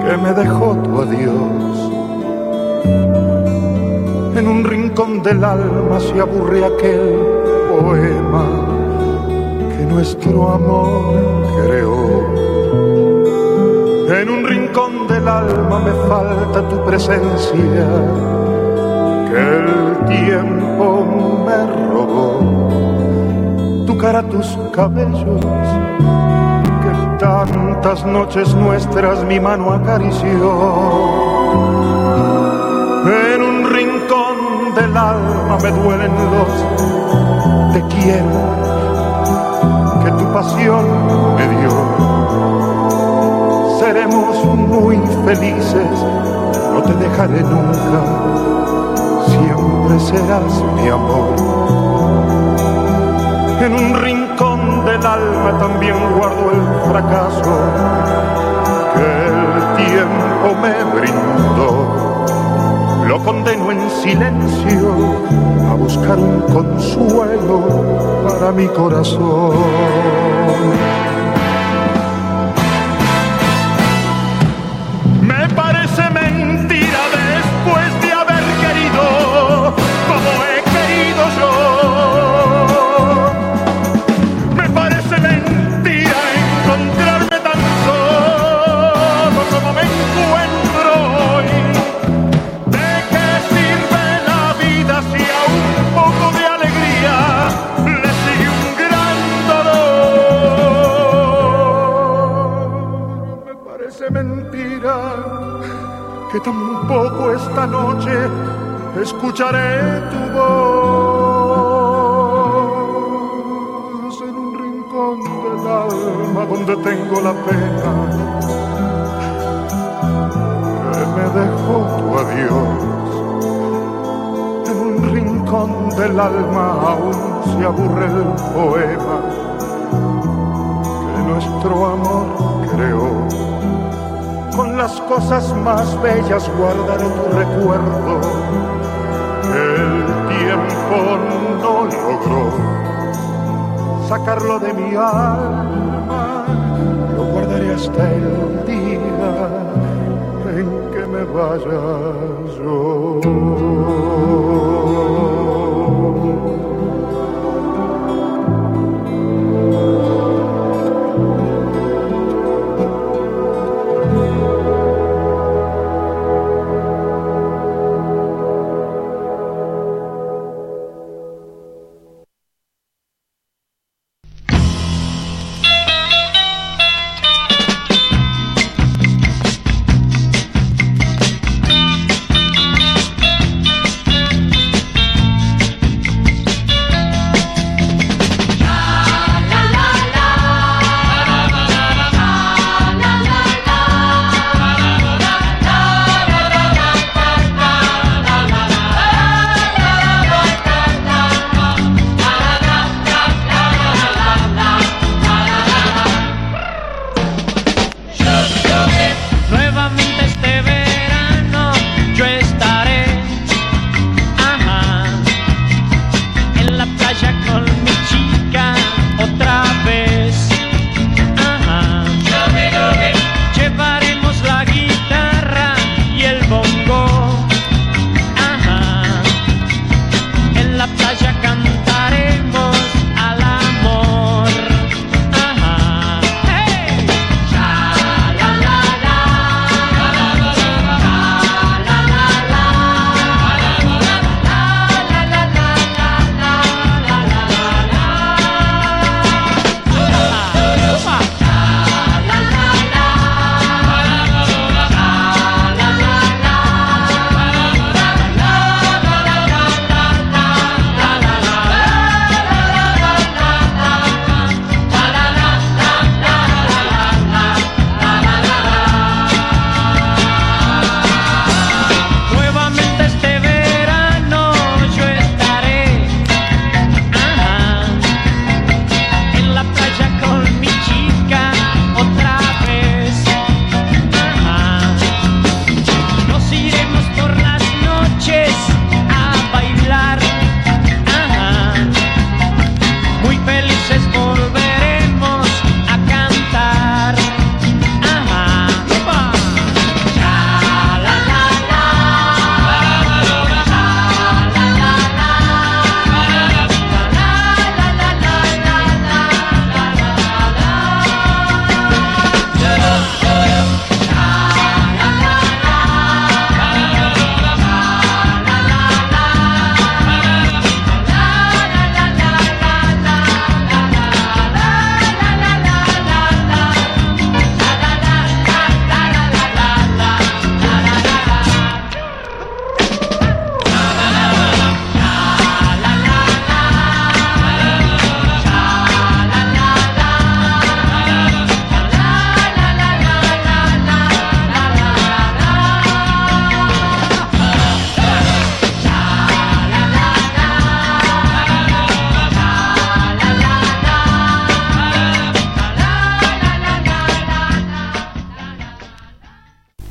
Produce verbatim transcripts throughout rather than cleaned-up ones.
que me dejó tu adiós. En un rincón del alma se aburre aquel poema que nuestro amor creó. En un rincón del alma me falta tu presencia, que el tiempo me robó. Tu cara, tus cabellos, que tantas noches nuestras mi mano acarició. En un rincón del alma me duelen los te quiero que tu pasión me dio. Seremos muy felices, no te dejaré nunca, siempre serás mi amor. En un rincón del alma también guardo el fracaso que el tiempo me brindó. Lo condeno en silencio a buscar un consuelo para mi corazón. Me parece mentira después de haber querido como he querido yo. Me parece mentira encontrarme tan solo como me encuentro hoy. ¿De qué sirve la vida si a un poco de alegría le sigue un gran dolor? Me parece mentira que tampoco esta noche escucharé tu voz. En un rincón del alma donde tengo la pena que me dejó tu adiós. En un rincón del alma aún se aburre el poema que nuestro amor creó. Con las cosas más bellas guardaré tu recuerdo, que el tiempo no logró sacarlo de mi alma. Lo guardaré hasta el día en que me vaya yo.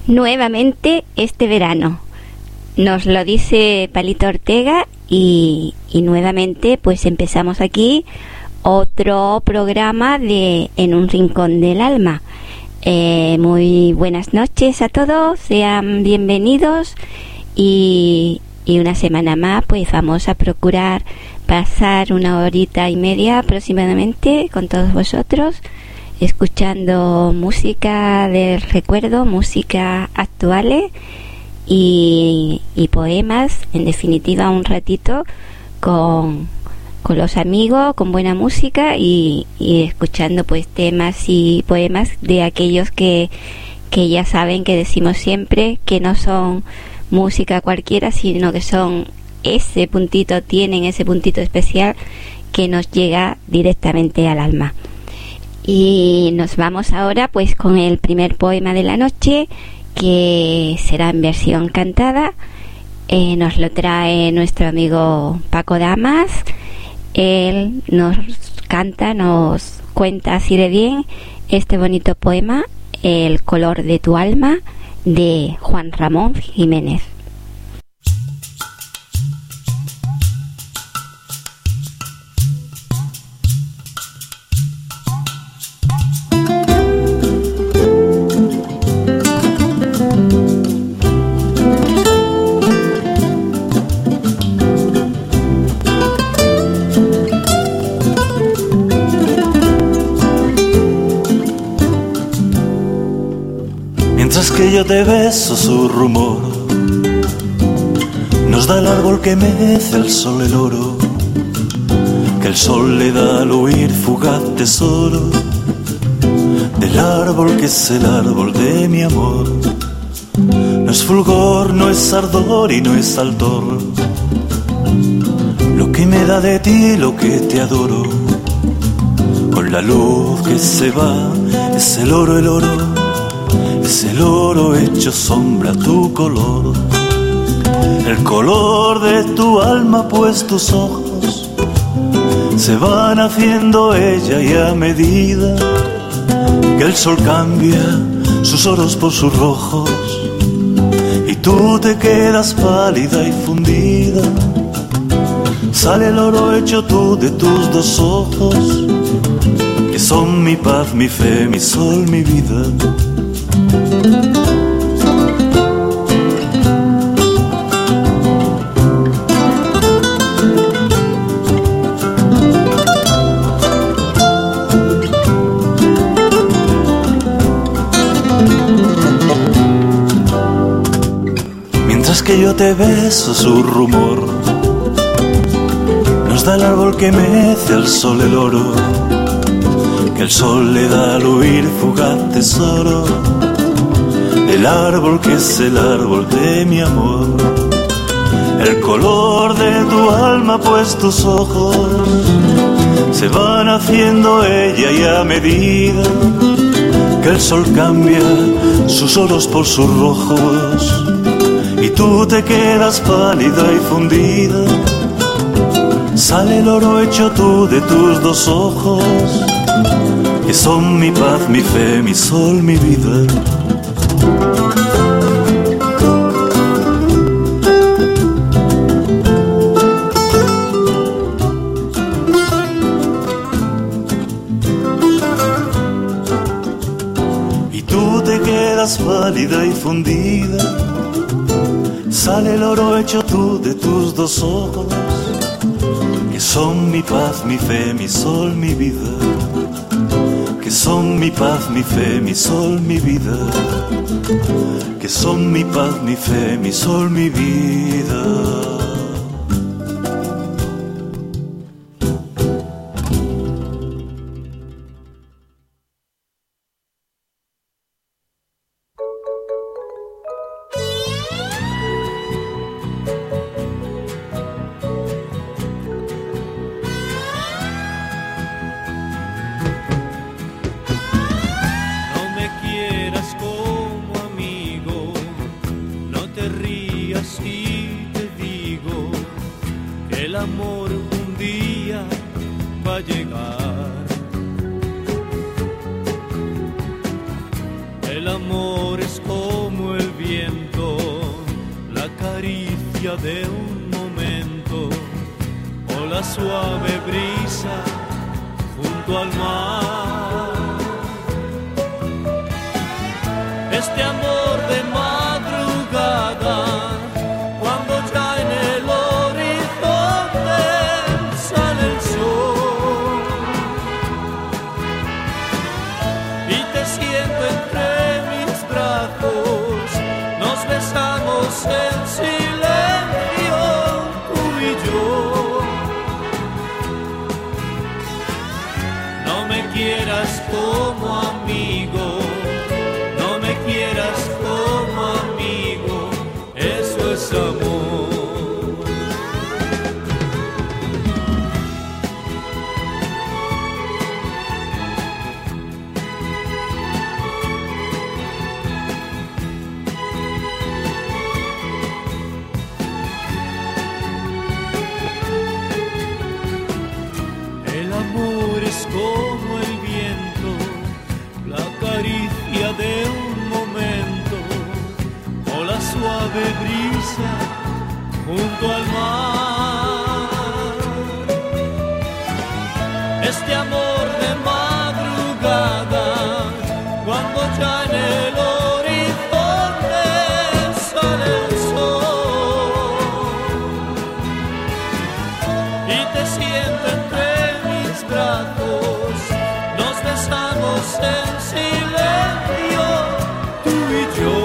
nuevamente este verano. Nos lo dice Palito Ortega y, y nuevamente pues empezamos aquí otro programa de En un Rincón del Alma. Eh, muy buenas noches a todos, sean bienvenidos y, y una semana más pues vamos a procurar pasar una horita y media aproximadamente con todos vosotros, escuchando música del recuerdo, música actuales y, y poemas, en definitiva un ratito con, con los amigos, con buena música y, y escuchando pues temas y poemas de aquellos que, que ya saben que decimos siempre que no son música cualquiera, sino que son ese puntito, tienen ese puntito especial que nos llega directamente al alma. Y nos vamos ahora pues con el primer poema de la noche, que será en versión cantada. Eh, nos lo trae nuestro amigo Paco Damas. Él nos canta, nos cuenta así de bien este bonito poema, El color de tu alma, de Juan Ramón Jiménez. Mientras que yo te beso, su rumor nos da el árbol que mece al sol el oro, que el sol le da al huir fugaz tesoro del árbol que es el árbol de mi amor. No es fulgor, no es ardor y no es altor lo que me da de ti, lo que te adoro. Con la luz que se va, es el oro, el oro, es el oro hecho sombra, tu color, el color de tu alma, pues tus ojos se van haciendo ella y a medida que el sol cambia sus oros por sus rojos y tú te quedas pálida y fundida, sale el oro hecho tú de tus dos ojos, que son mi paz, mi fe, mi sol, mi vida. Mientras que yo te beso, su rumor nos da el árbol que mece al sol el oro, que el sol le da al huir fugaz tesoro del árbol que es el árbol de mi amor. El color de tu alma, pues tus ojos se van haciendo ella y a medida que el sol cambia sus oros por sus rojos y tú te quedas pálida y fundida, sale el oro hecho tú de tus dos ojos, que son mi paz, mi fe, mi sol, mi vida. Y tú te quedas pálida y fundida, sale el oro hecho tú de tus dos ojos, que son mi paz, mi fe, mi sol, mi vida, que son mi paz, mi fe, mi sol, mi vida, que son mi paz, mi fe, mi sol, mi vida. El amor es como el caricia de un momento o la suave brisa junto al mar. Este amor de madrugada, cuando ya en el horizonte sale el sol y te siento entre mis brazos, nos besamos en silencio, tú y yo. No me quieras como amigo, no me quieras como amigo, eso es amor. El amor es como el viento, la caricia de un momento o la suave brisa junto al mar. Este amor de madrugada, cuando ya en el horizonte sale el sol y te siento entre mis brazos, nos besamos en silencio, tú y yo.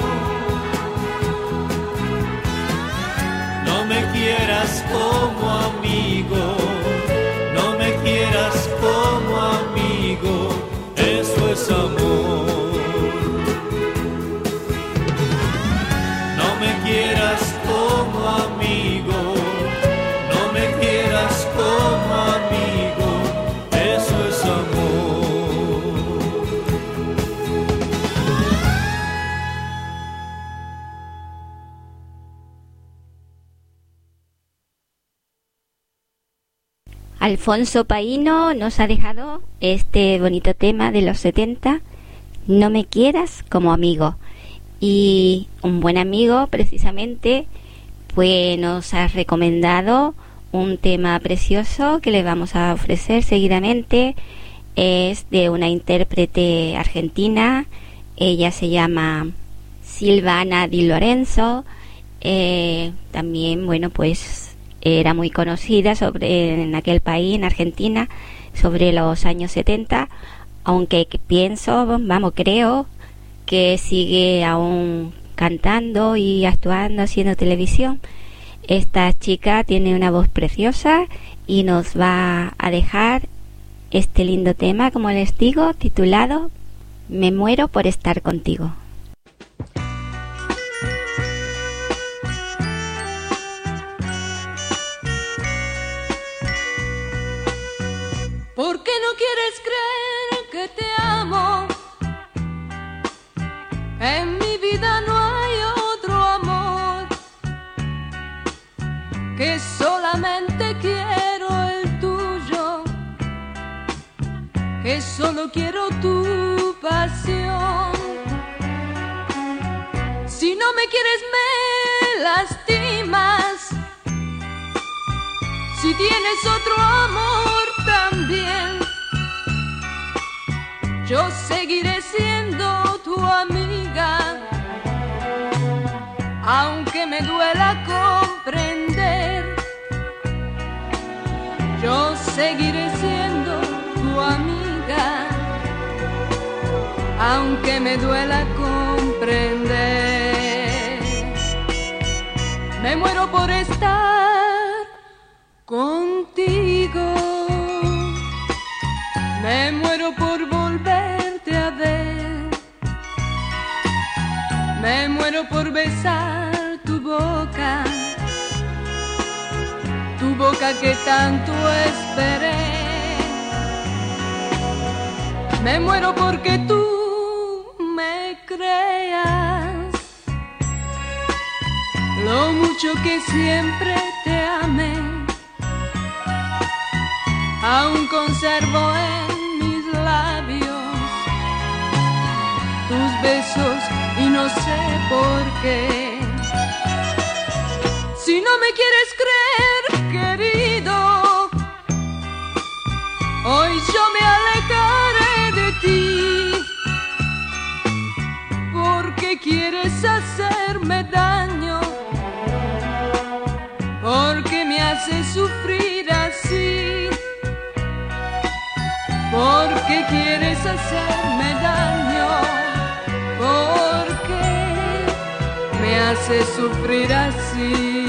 No me quieras como amigo, no me quieras como amigo, eso es amor. No me quieras como amigo, no me quieras como amigo, eso es amor. Alfonso Paíno nos ha dejado este bonito tema de los setenta, No me quieras como amigo. Y un buen amigo, precisamente, pues nos ha recomendado un tema precioso que le vamos a ofrecer seguidamente. Es de una intérprete argentina, ella se llama Silvana Di Lorenzo. Eh, también, bueno, pues era muy conocida sobre en aquel país, en Argentina, sobre los años setenta, aunque pienso, vamos, creo que sigue aún cantando y actuando, haciendo televisión. Esta chica tiene una voz preciosa y nos va a dejar este lindo tema, como les digo, titulado Me muero por estar contigo. ¿Por qué no quieres creer que te amo? En mi vida no hay otro amor, que solamente quiero el tuyo, que solo quiero tu pasión. Si no me quieres me lastimas, si tienes otro amor también, yo seguiré siendo tu amiga, aunque me duela comprender. Yo seguiré siendo tu amiga, aunque me duela comprender. Me muero por estar contigo, me muero por volverte a ver, me muero por besar tu boca, tu boca que tanto esperé. Me muero porque tú me creas lo mucho que siempre te amé. Aún conservo en mis labios tus besos y no sé por qué. haces sufrir así? ¿Por qué quieres hacerme daño? ¿Por qué me haces sufrir así?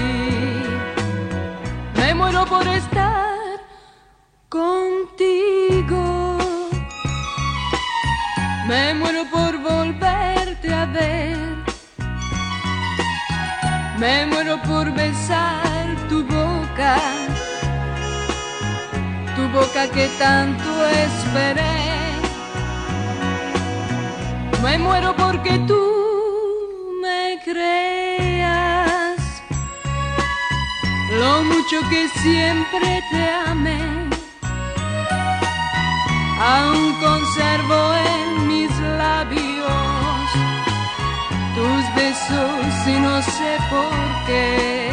Me muero por estar contigo. Me muero por volverte a ver. Me muero por besar tu boca, tu boca que tanto esperé. Me muero porque tú me creas lo mucho que siempre te amé. Aún conservo en mis labios tus besos y no sé por qué.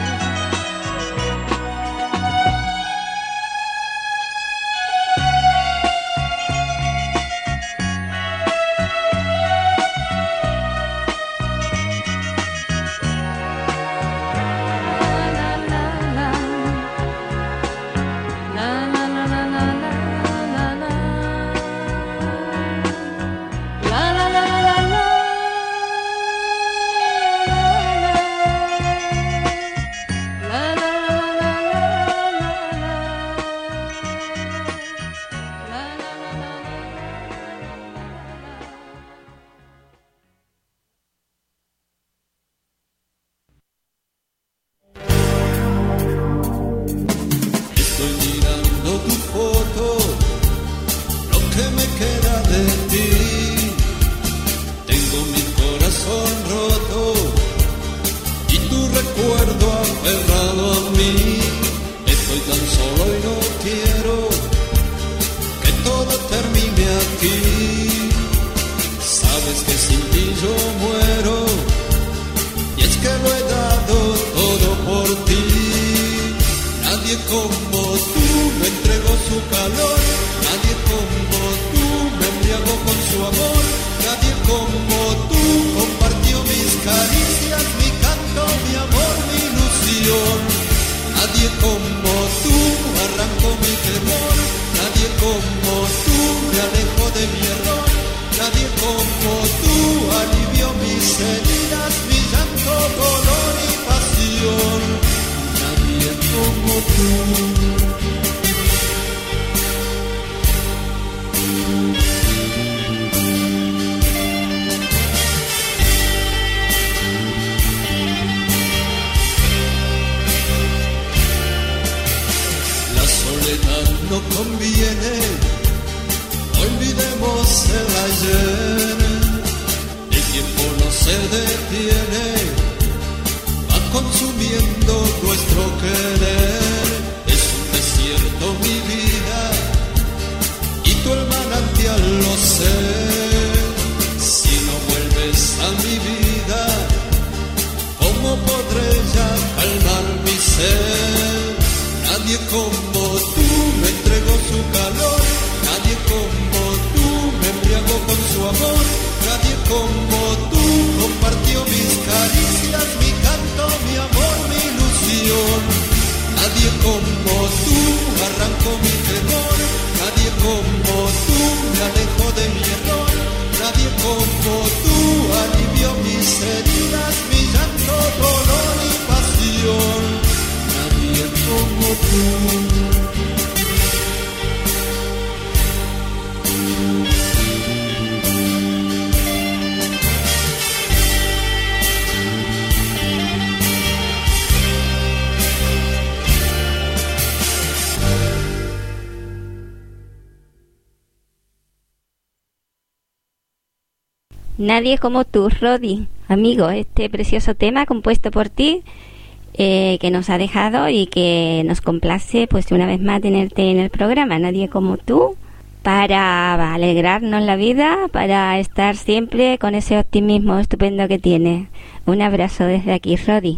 Nadie como tú, Rodi, amigo, este precioso tema compuesto por ti, eh, que nos ha dejado y que nos complace pues una vez más tenerte en el programa. Nadie como tú, para alegrarnos la vida, para estar siempre con ese optimismo estupendo que tienes. Un abrazo desde aquí, Rodi.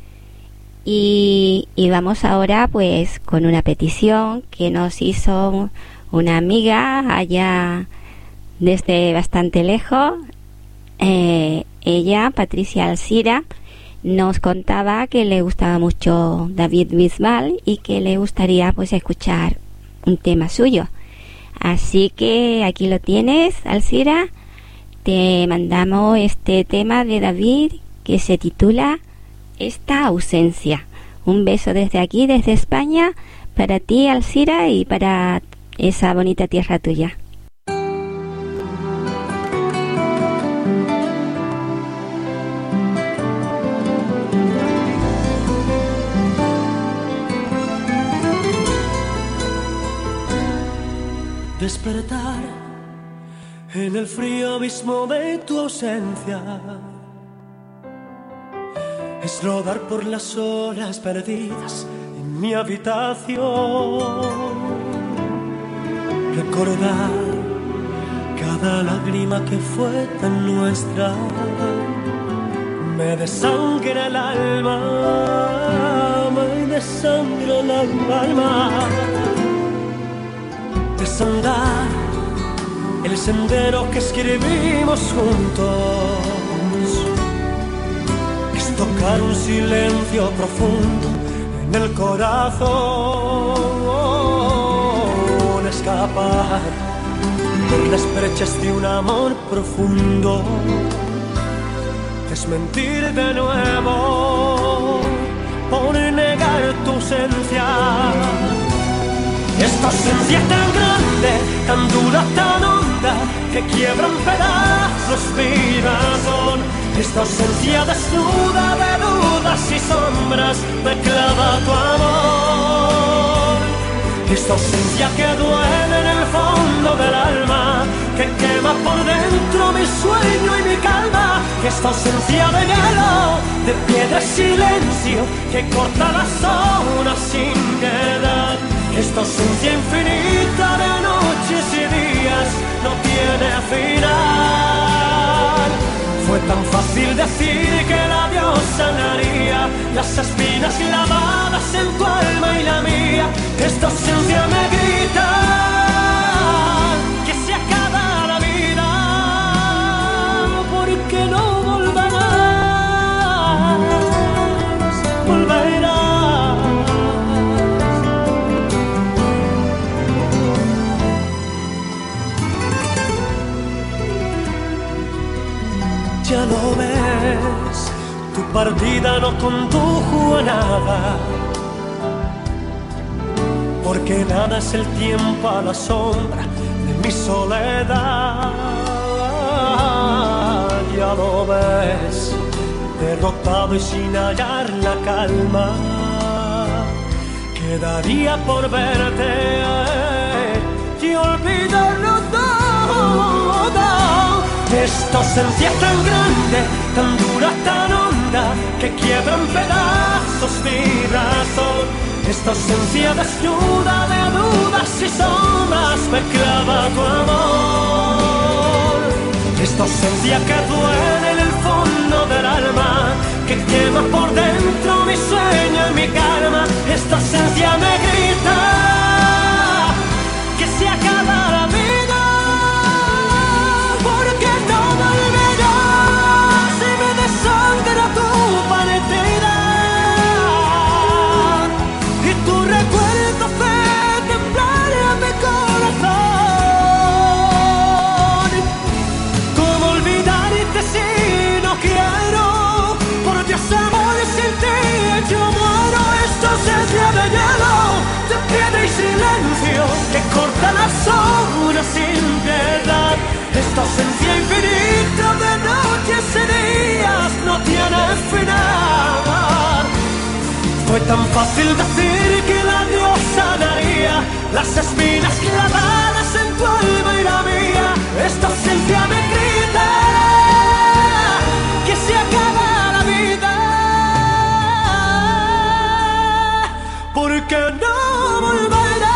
Y, y vamos ahora pues con una petición que nos hizo una amiga allá desde bastante lejos. Eh, ella, Patricia Alcira, nos contaba que le gustaba mucho David Bisbal y que le gustaría pues escuchar un tema suyo. Así que aquí lo tienes, Alcira. Te mandamos este tema de David que se titula Esta ausencia. Un beso desde aquí, desde España, para ti, Alcira, y para esa bonita tierra tuya. Despertar en el frío abismo de tu ausencia es rodar por las horas perdidas en mi habitación, recordar cada lágrima que fue tan nuestra, me desangra el alma, me desangra el alma. Desandar el sendero que escribimos juntos, es tocar un silencio profundo en el corazón, escapar por las brechas de un amor profundo, desmentir de nuevo por negar tu ausencia. Esta ausencia tan grande, tan dura, tan honda, que quiebra en pedazos mi razón. Esta ausencia desnuda de dudas y sombras me clava tu amor. Esta ausencia que duele en el fondo del alma, que quema por dentro mi sueño y mi calma. Esta ausencia de hielo, de piedra y silencio, que corta las horas sin piedad. Esta ausencia infinita de noches y días no tiene final. Fue tan fácil decir que el adiós sanaría las espinas clavadas en tu alma y la mía. Esta ausencia me grita que se acaba la vida, porque no volverás, volverás. Ya lo ves, tu partida no condujo a nada, porque nada es el tiempo a la sombra de mi soledad. Ya lo ves, derrotado y sin hallar la calma, quedaría por verte y olvidarlo todo. Esta ausencia tan grande, tan dura, tan honda, que quiebra en pedazos mi razón. Esta ausencia desnuda de dudas y sombras me clava tu amor. Esta ausencia que duele en el fondo del alma, que quema por dentro mi sueño y mi calma. Esta ausencia me grita que se acaba la vida. Que corta las horas sin piedad. Esta ausencia infinita de noches y días no tiene final. Fue tan fácil decir que el adiós sanaría las espinas clavadas en tu alma y la mía. Esta ausencia me grita que se acaba la vida, porque no volverá.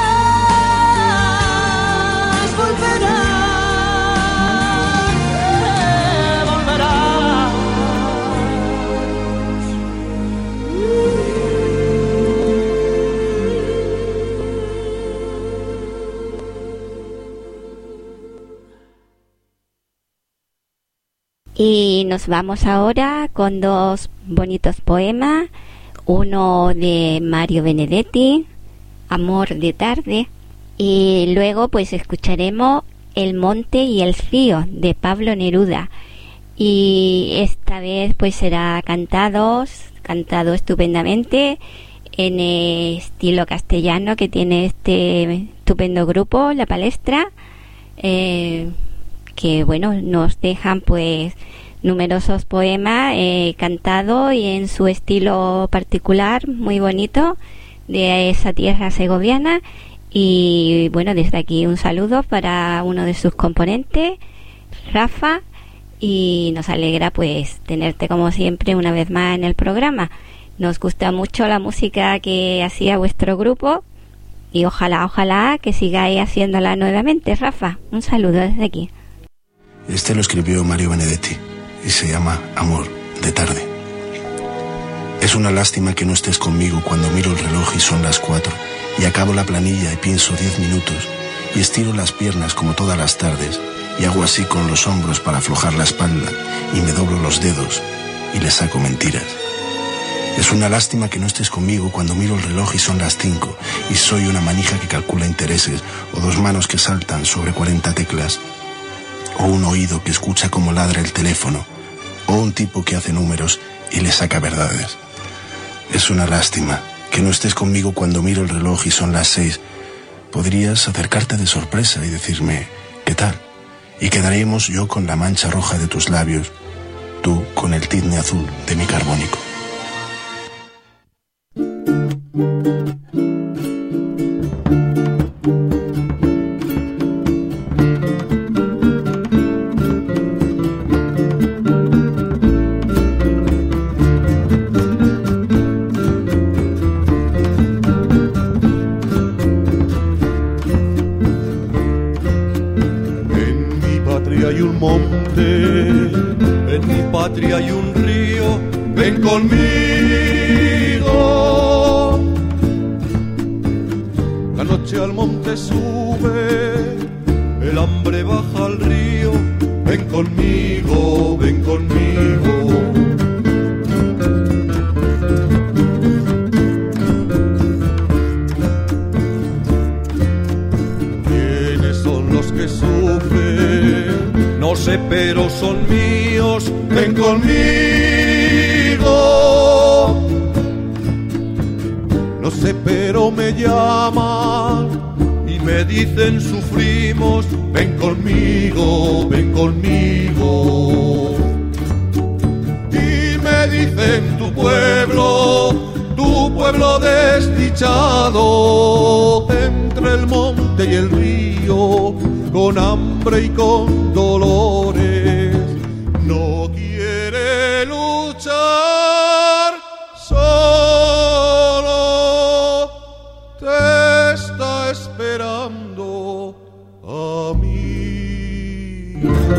Y nos vamos ahora con dos bonitos poemas, uno de Mario Benedetti, Amor de tarde, y luego pues escucharemos El monte y el río de Pablo Neruda, y esta vez pues será cantados, cantado estupendamente en estilo castellano que tiene este estupendo grupo, La Palestra, eh, que bueno, nos dejan pues numerosos poemas eh, cantados y en su estilo particular, muy bonito, de esa tierra segoviana. Y bueno, desde aquí un saludo para uno de sus componentes, Rafa, y nos alegra pues tenerte como siempre una vez más en el programa. Nos gusta mucho la música que hacía vuestro grupo y ojalá, ojalá que sigáis haciéndola nuevamente. Rafa, un saludo desde aquí. Este lo escribió Mario Benedetti y se llama Amor de tarde. Es una lástima que no estés conmigo cuando miro el reloj y son las cuatro y acabo la planilla y pienso diez minutos y estiro las piernas como todas las tardes y hago así con los hombros para aflojar la espalda y me doblo los dedos y le saco mentiras. Es una lástima que no estés conmigo cuando miro el reloj y son las cinco y soy una manija que calcula intereses o dos manos que saltan sobre cuarenta teclas o un oído que escucha cómo ladra el teléfono o un tipo que hace números y le saca verdades. Es una lástima que no estés conmigo cuando miro el reloj y son las seis. Podrías acercarte de sorpresa y decirme ¿qué tal? Y quedaríamos yo con la mancha roja de tus labios, tú con el tizne azul de mi carbónico. Hay un río, ven conmigo. La noche al monte sube, el hambre baja al río, ven conmigo, ven conmigo. ¿Quiénes son los que sufren? No sé, pero son míos. Ven conmigo. No sé, pero me llaman y me dicen sufrimos. Ven conmigo, ven conmigo. Y me dicen tu pueblo, tu pueblo desdichado, entre el monte y el río, con hambre y con dolores. No quiere luchar, solo te está esperando a mí.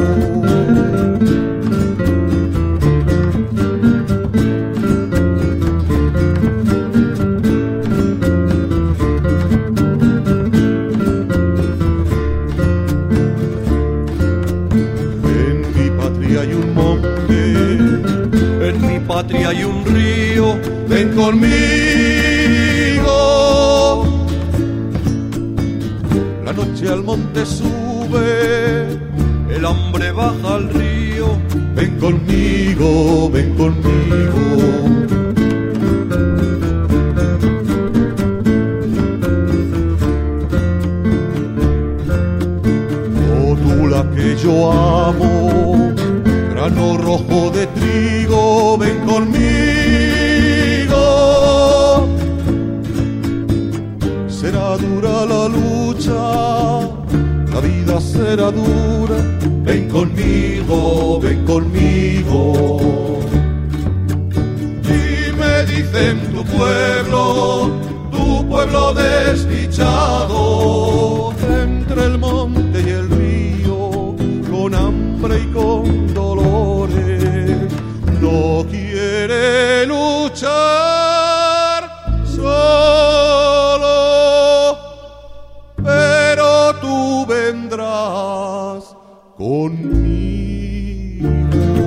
Hay un monte, en mi patria hay un río, ven conmigo. La noche al monte sube, el hambre baja al río, ven conmigo, ven conmigo. Oh, tú la que yo amo, grano rojo de trigo, ven conmigo. Será dura la lucha, la vida será dura, ven conmigo, ven conmigo. Y me dicen tu pueblo, tu pueblo desdichado, entre el monte y el río, con hambre y con dolores, no quiere luchar solo, pero tú vendrás conmigo.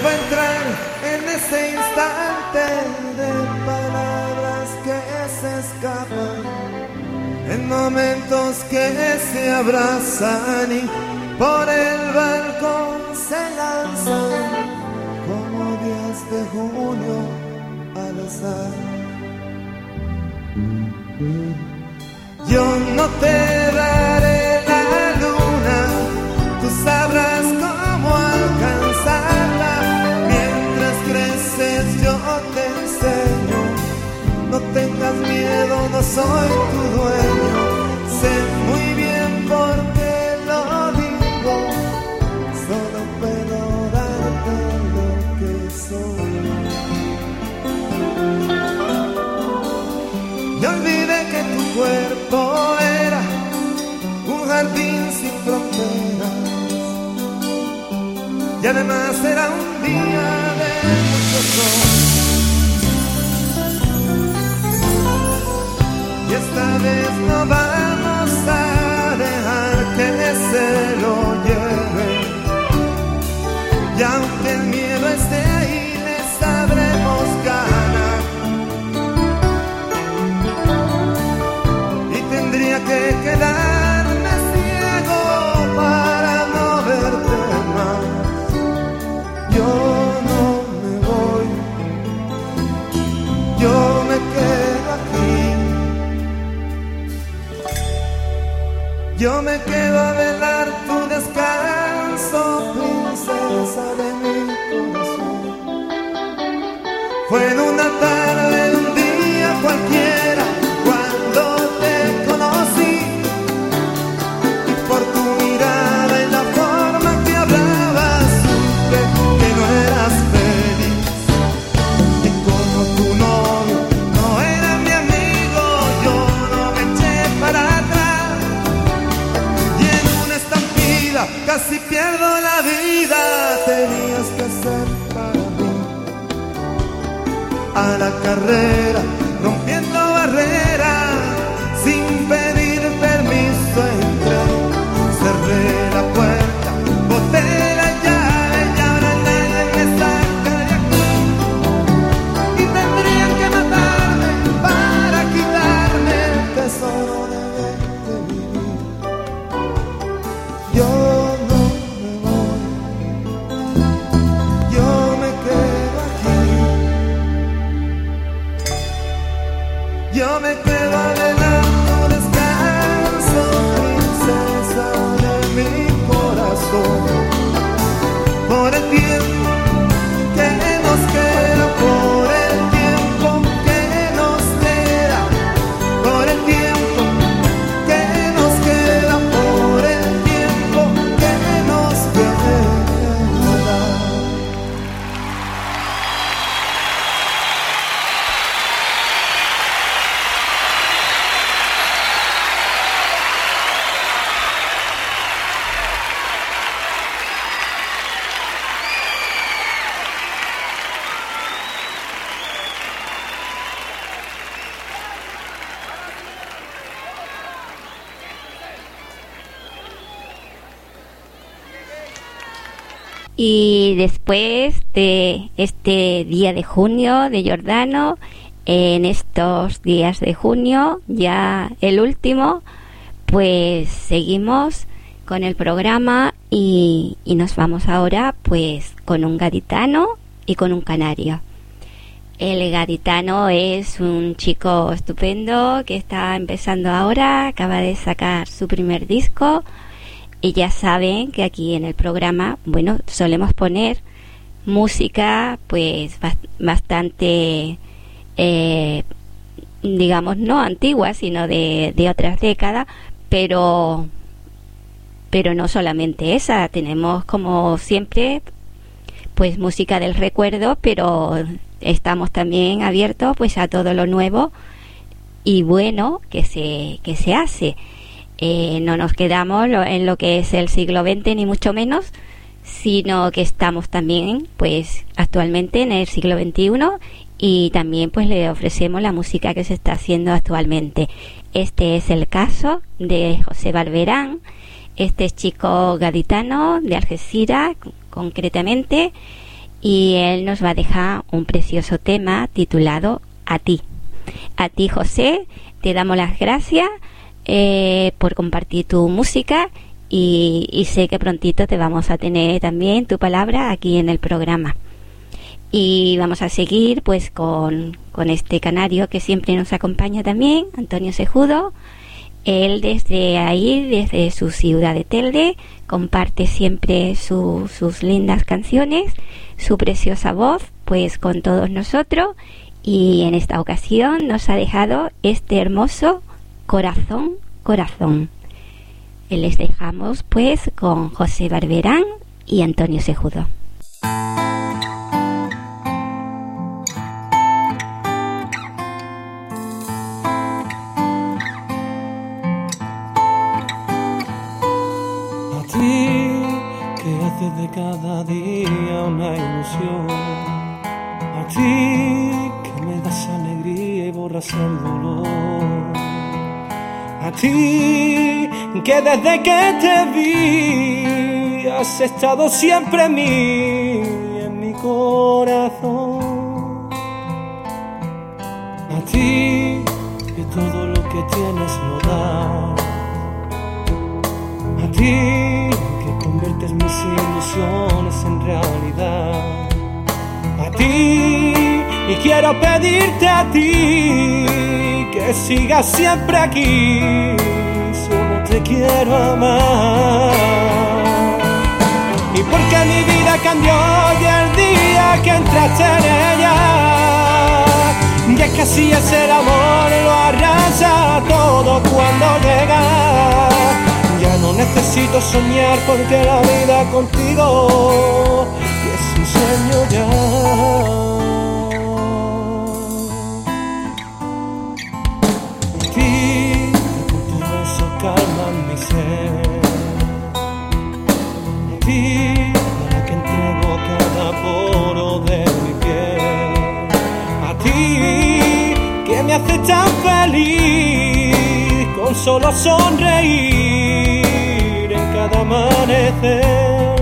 vuelvo a entrar en ese instante de palabras que se escapan, en momentos que se abrazan y por el balcón se lanzan como días de junio al azar. Yo no te daré la luna, tú sabrás cómo alcanzarla. Mientras creces yo te enseño, no tengas miedo, no soy tu dueño. Sé muy bien por qué lo digo, solo puedo darte lo que soy. Y olvidé que tu cuerpo era un jardín sin fronteras, y además era un día de mucho sol. Y esta vez no vamos a dejar que se lo lleve, y aunque el miedo esté ahí, le sabremos ganar. Y tendría que quedarme ciego para no verte más. Yo no me voy, yo me quedo aquí. Yo me quedo a velar tu descanso, princesa de mi corazón. Fue en una tarde, en un día cualquiera, cuando te conocí, y por tu mirada y la forma que hablabas, supe que no eras feliz. Y como tu novio no era mi amigo, yo no me eché para atrás, y en una estampida casi pierdo la vida. Tenías que ser para mí a la carrera, rompiendo barreras, sin pedir permiso entré, cerré la puerta, boté la llave y ahora nadie me saca de aquí. Y tendrían que matarme para quitarme el tesoro de verte vivir. Yo no me voy, yo me quedo aquí. Yo me quedo a velar tu descanso, princesa de mi corazón. Por el tiempo que nos queda, por el tiempo que nos queda, por el tiempo que nos queda, por el tiempo que nos queda. Y después de este día de junio de Giordano, en estos días de junio, ya el último, pues seguimos con el programa y, y nos vamos ahora pues con un gaditano y con un canario. El gaditano es un chico estupendo que está empezando ahora, acaba de sacar su primer disco. Y ya saben que aquí en el programa, bueno, solemos poner música pues bastante, eh, digamos, no antigua, sino de, de otras décadas, pero, pero no solamente esa. Tenemos como siempre pues música del recuerdo, pero estamos también abiertos pues a todo lo nuevo y bueno que se, que se hace. Eh, no nos quedamos lo, en lo que es el siglo veinte ni mucho menos, sino que estamos también pues actualmente en el siglo veintiuno y también pues le ofrecemos la música que se está haciendo actualmente. Este es el caso de José Barberán, este chico gaditano de Algeciras concretamente, y él nos va a dejar un precioso tema titulado A ti. A ti, José, te damos las gracias eh, por compartir tu música y, y sé que prontito te vamos a tener también tu palabra aquí en el programa. Y vamos a seguir pues con, con este canario que siempre nos acompaña también, Antonio Cejudo. Él desde ahí, desde su ciudad de Telde, comparte siempre su, sus lindas canciones, su preciosa voz, pues con todos nosotros, y en esta ocasión nos ha dejado este hermoso Corazón, Corazón. Les dejamos pues con José Barberán y Antonio Cejudo. Que haces de cada día una ilusión, a ti que me das alegría y borras el dolor, a ti que desde que te vi has estado siempre en mí, en mi corazón, a ti que todo lo que tienes lo das, a ti que conviertes mis ilusiones en realidad, a ti, y quiero pedirte a ti que sigas siempre aquí, solo te quiero amar. Y porque mi vida cambió y el día que entraste en ella, y es que así es el amor, lo arrasa todo cuando llega. Ya no necesito soñar porque la vida contigo es un sueño ya. A ti, que con tu beso calman mi ser. A ti, para que entrego cada poro de mi piel. A ti, que me hace tan feliz con solo sonreír en cada amanecer.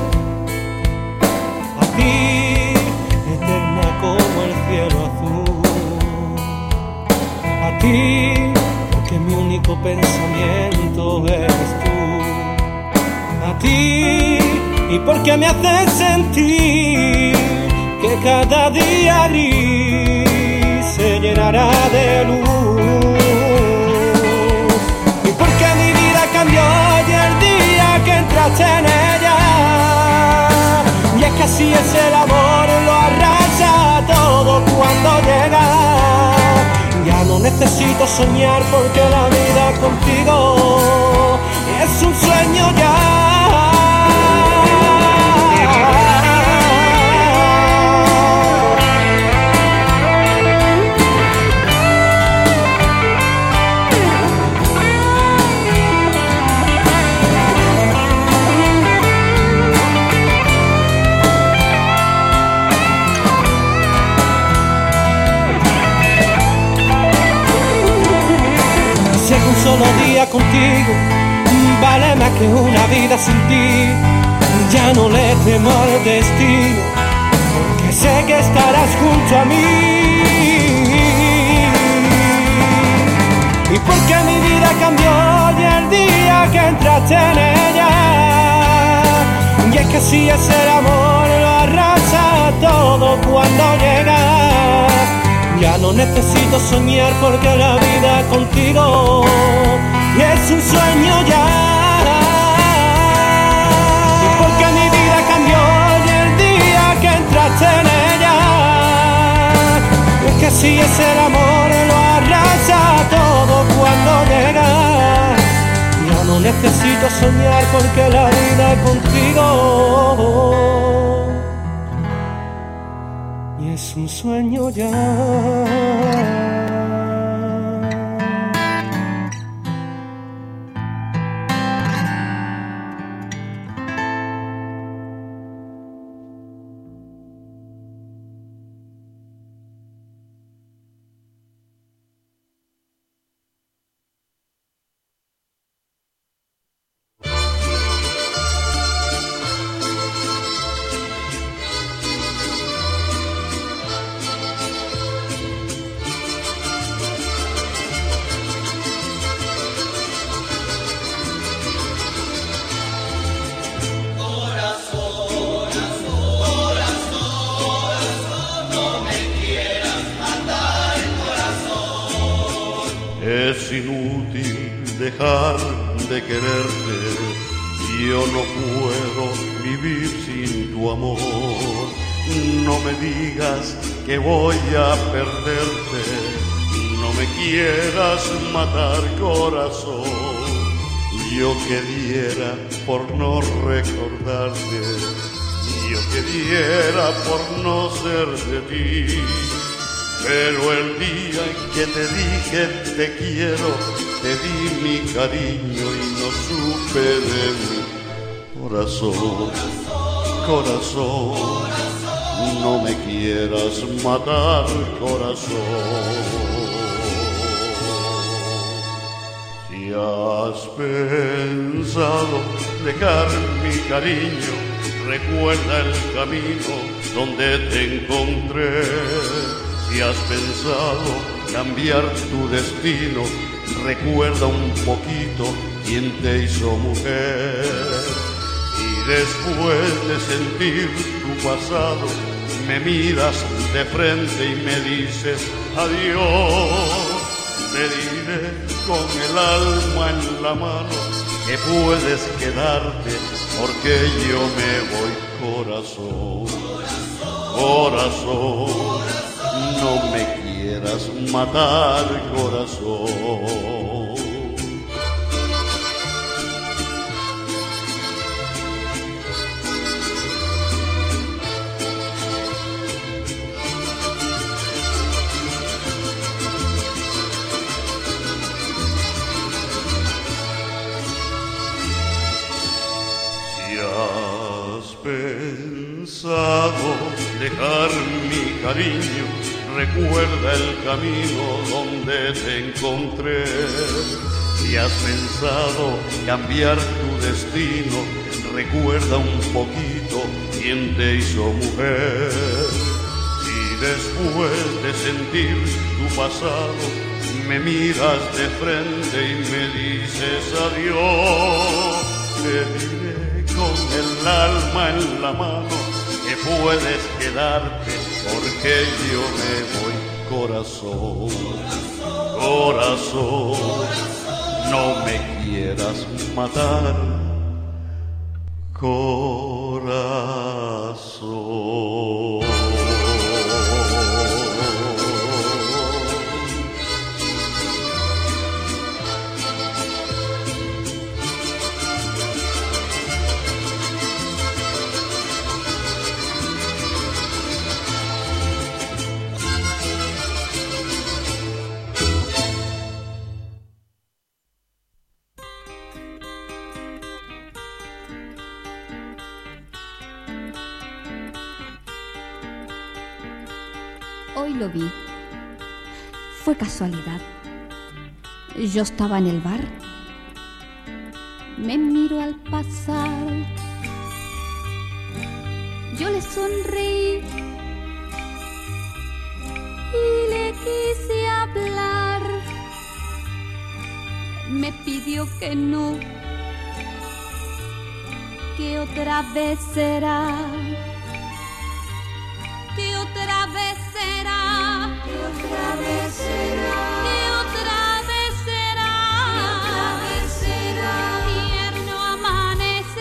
A ti, eterna como el cielo azul. A ti, porque mi único pensamiento eres tú. A ti, y porque me haces sentir que cada día gris se llenará de luz. Cambió y el día que entraste en ella, y es que así es el amor, lo arrasa todo cuando llega. Ya no necesito soñar porque la vida contigo es un sueño ya. Solo día contigo vale más que una vida sin ti. Ya no le temo al destino, porque sé que estarás junto a mí. Y porque mi vida cambió y el día que entraste en ella, y es que así es el amor, lo arrasa todo cuando llega. Ya no necesito soñar porque la vida contigo es un sueño ya. Y porque mi vida cambió y el día que entraste en ella, es que así es el amor, lo arrasa todo cuando llega. Ya no necesito soñar porque la vida contigo es un sueño ya. Es inútil dejar de quererte, yo no puedo vivir sin tu amor. No me digas que voy a perderte, no me quieras matar, corazón. Yo que diera por no recordarte, yo que diera por no ser de ti. Pero el día en que te dije te quiero, te di mi cariño y no supe de mi corazón. Corazón, no me quieras matar, corazón. Si has pensado dejar mi cariño, recuerda el camino donde te encontré. Si has pensado cambiar tu destino, recuerda un poquito quién te hizo mujer. Y después de sentir tu pasado, me miras de frente y me dices adiós. Te diré con el alma en la mano que puedes quedarte porque yo me voy, corazón. Corazón, no me quieras matar, corazón. Si has pensado dejar mi cariño, recuerda el camino donde te encontré. Si has pensado cambiar tu destino, recuerda un poquito quién te hizo mujer. Si después de sentir tu pasado, me miras de frente y me dices adiós, te diré con el alma en la mano que puedes quedarte porque yo me voy, corazón, corazón, no me quieras matar, corazón. Hoy lo vi. Fue casualidad. Yo estaba en el bar. Me miró al pasar. Yo le sonreí y le quise hablar. Me pidió que no, que otra vez será. Que otra vez será, que otra vez será, que otra vez será, que otra vez será, tierno amanecer.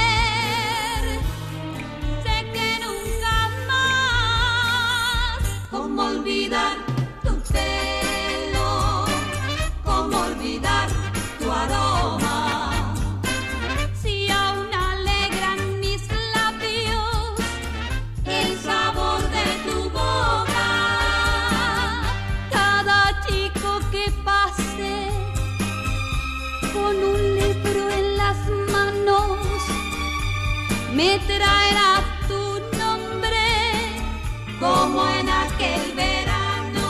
Sé que nunca más, cómo olvidar tu pelo, cómo olvidar tu aroma. Si aún alegran mis labios el sabor de tu boca, cada chico que pase con un libro en las manos me traerá tu nombre como en aquel verano.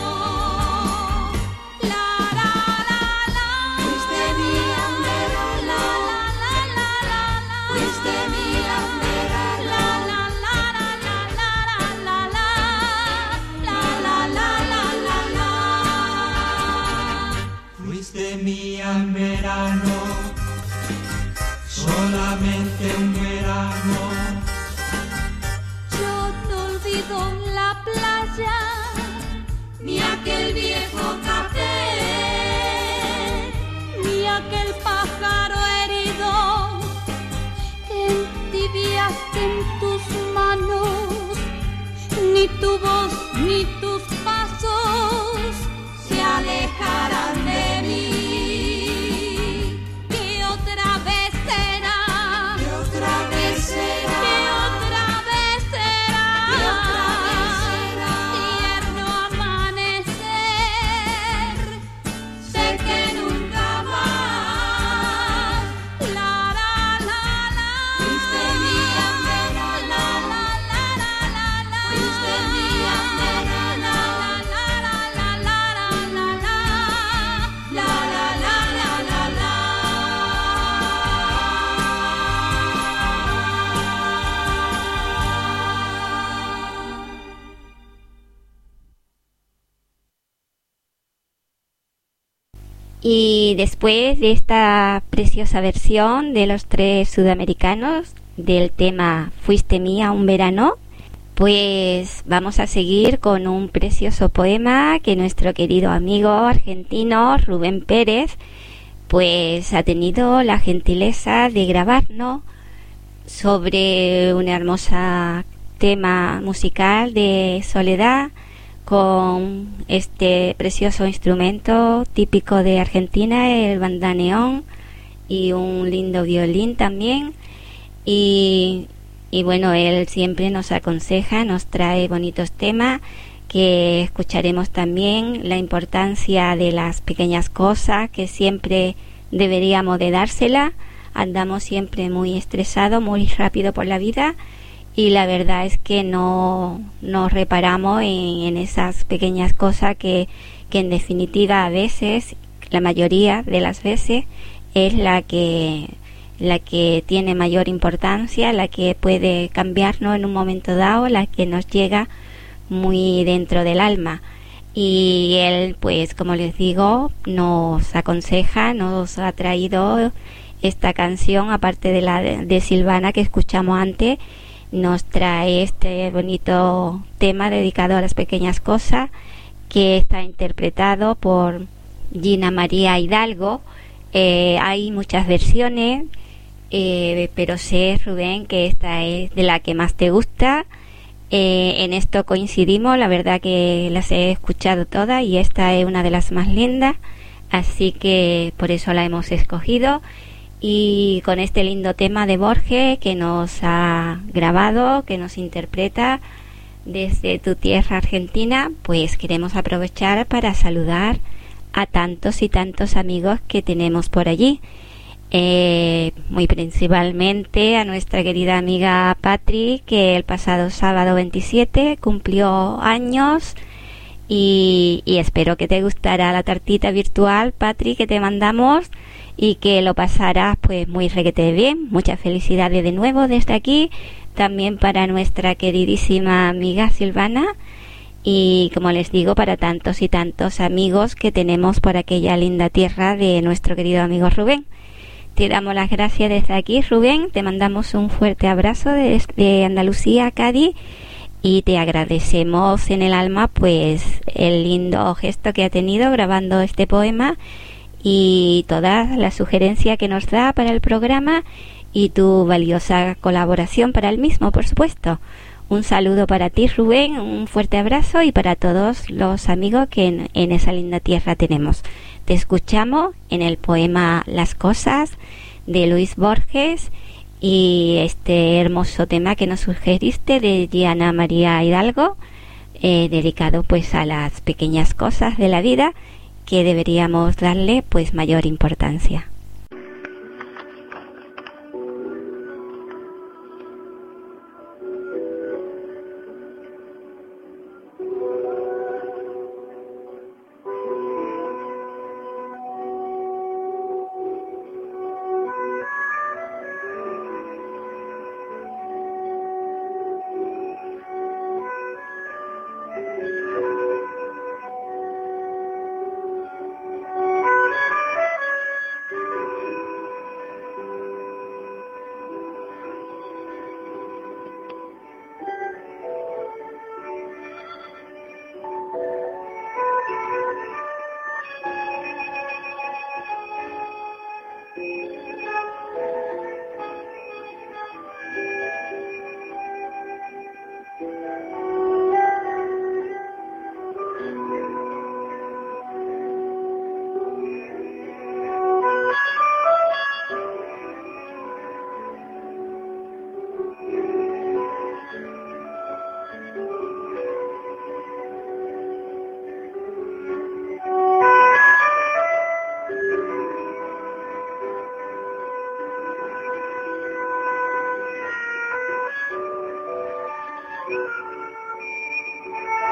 La la la la, fuiste mi andera, la la la la la, fuiste mi andera, la la la la la la la la la la la la la. Fuiste mía en verano, solamente un verano. Yo no olvido la playa ni aquel viejo café. ni tu voz, ni tus pasos se alejarán de mí. Que otra vez será, que otra vez será, que otra vez será, que otra vez será tierno amanecer. Sé que nunca más. La la la la. Fuiste mi andera, la la la la la la. Fuiste mi andera, la la la la la la la la. La la la la la la. Y después de esta preciosa versión de los tres sudamericanos del tema Fuiste mía un verano, pues vamos a seguir con un precioso poema que nuestro querido amigo argentino Rubén Pérez pues ha tenido la gentileza de grabarnos sobre una hermosa tema musical de soledad, con este precioso instrumento típico de Argentina, el bandoneón, y un lindo violín también. Y, y bueno, él siempre nos aconseja, nos trae bonitos temas que escucharemos también, la importancia de las pequeñas cosas que siempre deberíamos de dársela. Andamos siempre muy estresados, muy rápido por la vida, y la verdad es que no nos reparamos en, en esas pequeñas cosas que, que en definitiva a veces, la mayoría de las veces, es la que la que tiene mayor importancia, la que puede cambiarnos en un momento dado, la que nos llega muy dentro del alma. Y él, pues como les digo, nos aconseja, nos ha traído esta canción, aparte de la de, de Silvana que escuchamos antes, nos trae este bonito tema dedicado a las pequeñas cosas, que está interpretado por Gina María Hidalgo. Eh, hay muchas versiones, eh, pero sé, Rubén, que esta es de la que más te gusta. Eh, en esto coincidimos, la verdad que las he escuchado todas y esta es una de las más lindas, así que por eso la hemos escogido. Y con este lindo tema de Borges que nos ha grabado, que nos interpreta desde tu tierra argentina, pues queremos aprovechar para saludar a tantos y tantos amigos que tenemos por allí. Eh, muy principalmente a nuestra querida amiga Patri, que el pasado sábado veintisiete cumplió años, y, y espero que te gustará la tartita virtual, Patri, que te mandamos, y que lo pasarás pues muy requete bien. Muchas felicidades de nuevo desde aquí, también para nuestra queridísima amiga Silvana, y como les digo, para tantos y tantos amigos que tenemos por aquella linda tierra de nuestro querido amigo Rubén. Te damos las gracias desde aquí, Rubén, te mandamos un fuerte abrazo desde Andalucía, Cádiz, y te agradecemos en el alma pues el lindo gesto que ha tenido grabando este poema y toda la sugerencia que nos da para el programa y tu valiosa colaboración para el mismo, por supuesto. Un saludo para ti, Rubén, un fuerte abrazo, y para todos los amigos que en, en esa linda tierra tenemos. Te escuchamos en el poema Las Cosas de Luis Borges y este hermoso tema que nos sugeriste de Gina María Hidalgo, eh, dedicado pues a las pequeñas cosas de la vida que deberíamos darle pues mayor importancia.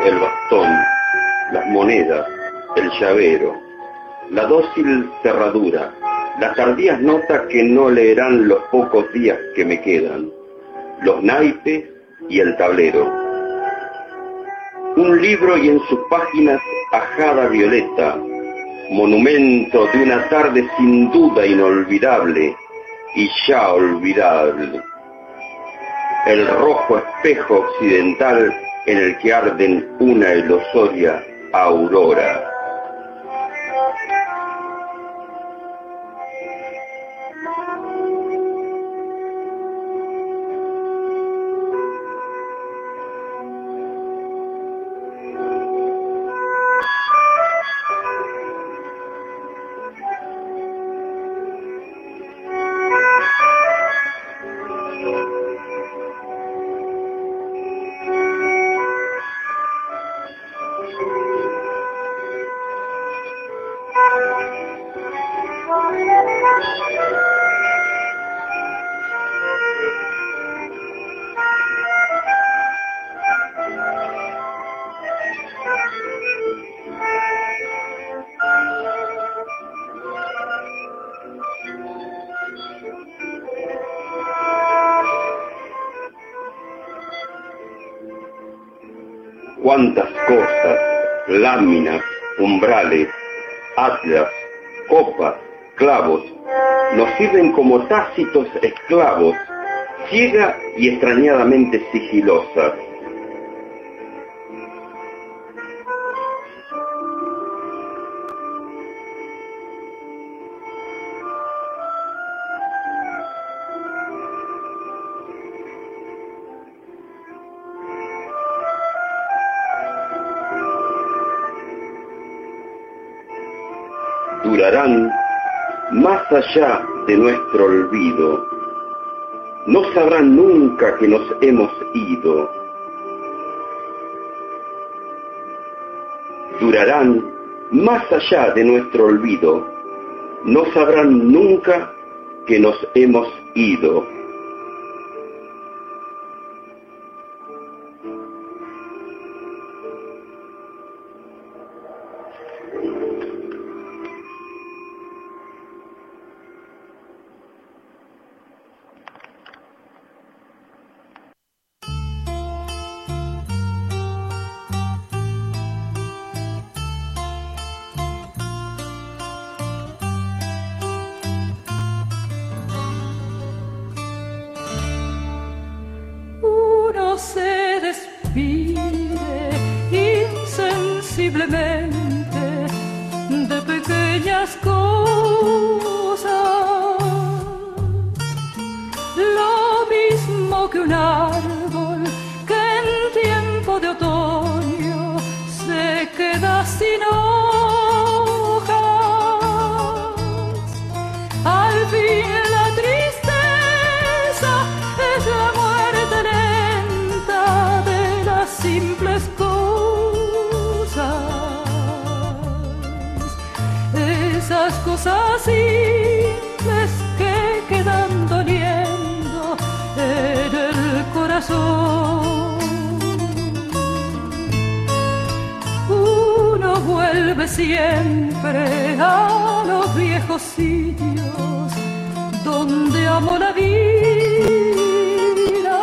el bastón, las monedas, el llavero, la dócil cerradura, las tardías notas que no leerán los pocos días que me quedan, los naipes y el tablero. Un libro y en sus páginas ajada violeta, monumento de una tarde sin duda inolvidable y ya olvidable. El rojo espejo occidental en el que arden una ilusoria aurora. Cuántas cosas, láminas, umbrales, atlas, copas, clavos, nos sirven como tácitos esclavos, ciega y extrañadamente sigilosas. Durarán más allá de nuestro olvido, no sabrán nunca que nos hemos ido. Durarán más allá de nuestro olvido, no sabrán nunca que nos hemos ido. Se despide insensiblemente de pequeñas cosas, lo mismo que un árbol que en tiempo de otoño se queda sin hojas. Al fin la tristeza es la muerte lenta de las simples cosas, esas cosas simples que quedan doliendo en el corazón. Uno vuelve siempre a los viejos sitios donde amó la vida,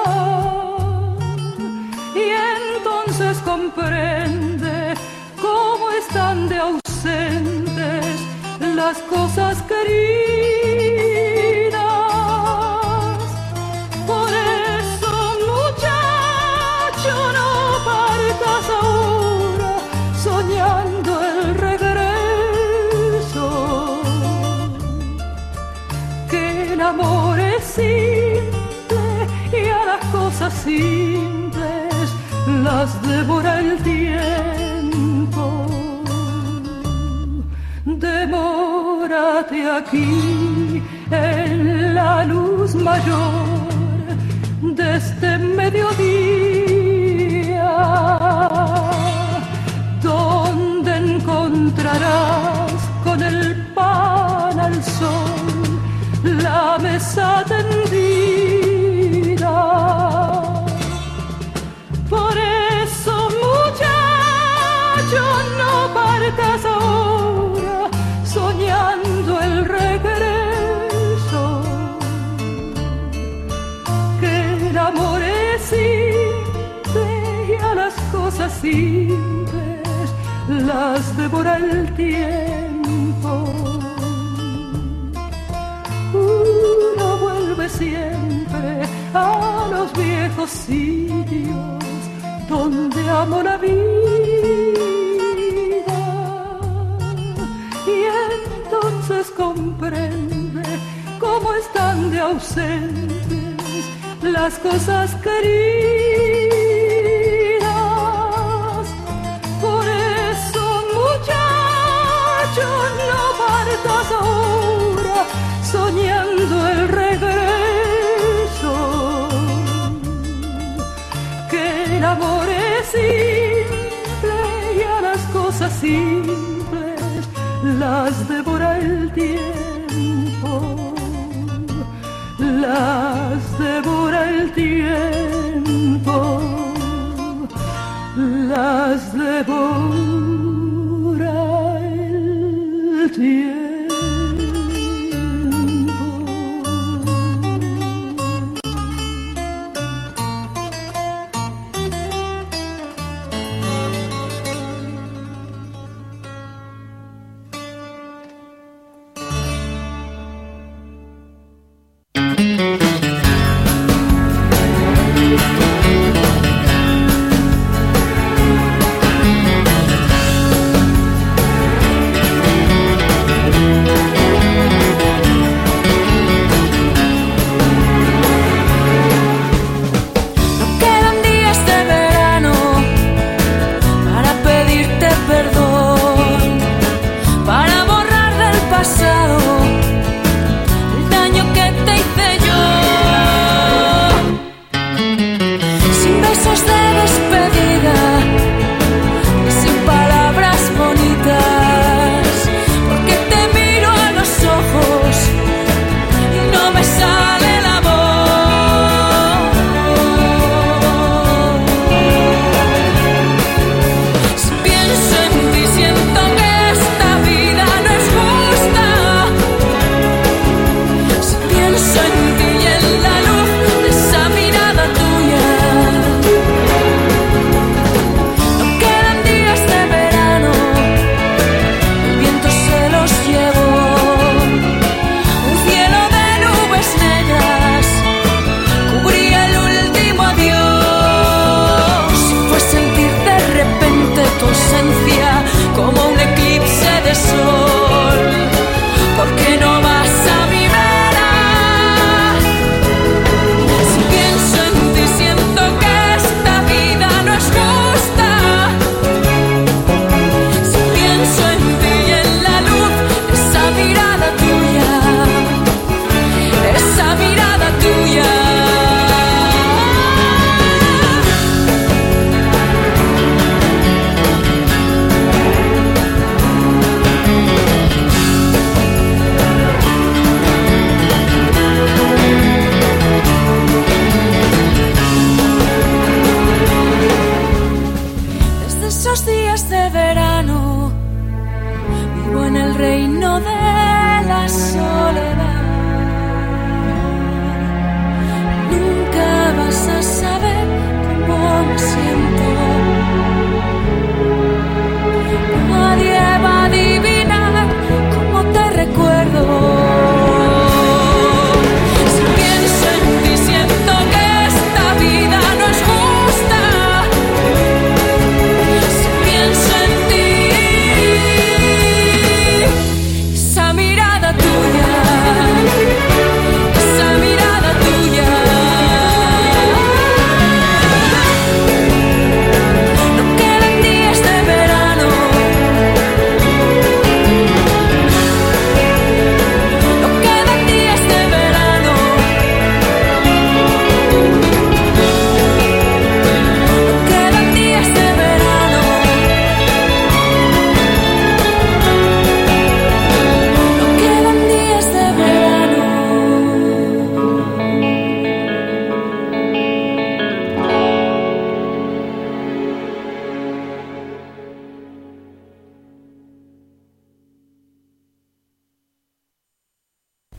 y entonces comprende cómo están de ausentes las cosas queridas. Por eso, muchacho, no partas ahora soñando el regreso, que el amor es simple y a las cosas simples las devora el tiempo. Demórate aquí en la luz mayor de este mediodía, donde encontrarás con el pan al sol la mesa tendida. Por eso, muchacho, partas ahora, soñando el regreso. Que el amor es simple y a las cosas simples las devora el tiempo. Uno vuelve siempre a los viejos sitios donde amo la vida, y entonces comprende cómo están de ausentes las cosas queridas. Por eso, muchacho, no partas ahora soñando el regreso. Que el amor es simple y a las cosas simples las devora el tiempo. Las devora el tiempo. Las devora el tiempo.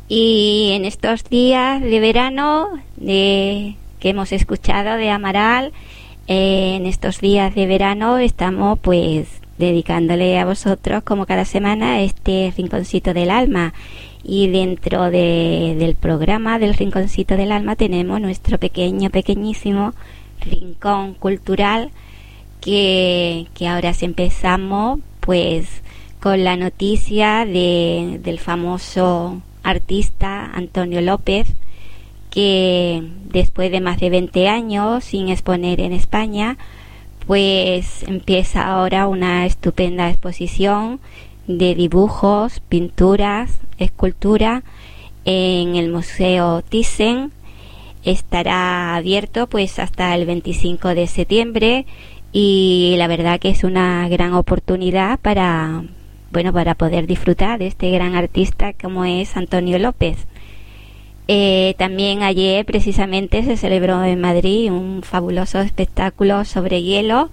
Y en estos días de verano de, que hemos escuchado de Amaral, eh, en estos días de verano estamos pues dedicándole a vosotros como cada semana este Rinconcito del Alma. Y dentro de, del programa del Rinconcito del Alma tenemos nuestro pequeño, pequeñísimo rincón cultural que, que ahora empezamos pues con la noticia de, del famoso artista Antonio López, que después de más de veinte años sin exponer en España, pues empieza ahora una estupenda exposición de dibujos, pinturas, escultura en el Museo Thyssen. Estará abierto pues hasta el veinticinco de septiembre y la verdad que es una gran oportunidad para bueno para poder disfrutar de este gran artista como es Antonio López. Eh, también ayer precisamente se celebró en Madrid un fabuloso espectáculo sobre hielo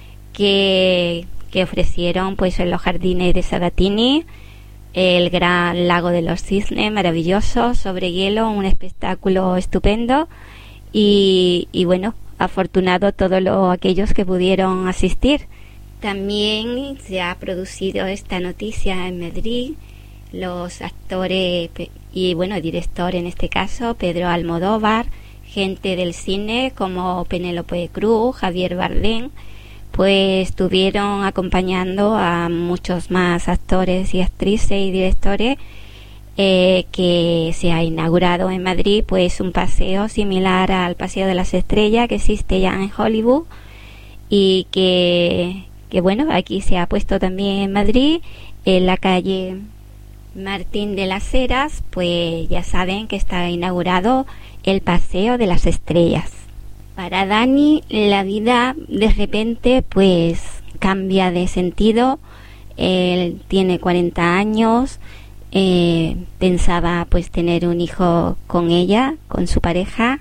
que, que ofrecieron pues en los jardines de Sabatini, el gran lago de los cisnes maravilloso sobre hielo, un espectáculo estupendo y, y bueno, afortunado todos los aquellos que pudieron asistir. También se ha producido esta noticia en Madrid. Los actores y bueno, director en este caso, Pedro Almodóvar, gente del cine como Penélope Cruz, Javier Bardem, pues estuvieron acompañando a muchos más actores y actrices y directores eh, que se ha inaugurado en Madrid pues un paseo similar al Paseo de las Estrellas que existe ya en Hollywood y que, que bueno, aquí se ha puesto también en Madrid, en la calle Martín de las Heras, pues ya saben que está inaugurado el Paseo de las Estrellas. Para Dani la vida de repente pues cambia de sentido. Él tiene cuarenta años, eh, pensaba pues tener un hijo con ella, con su pareja,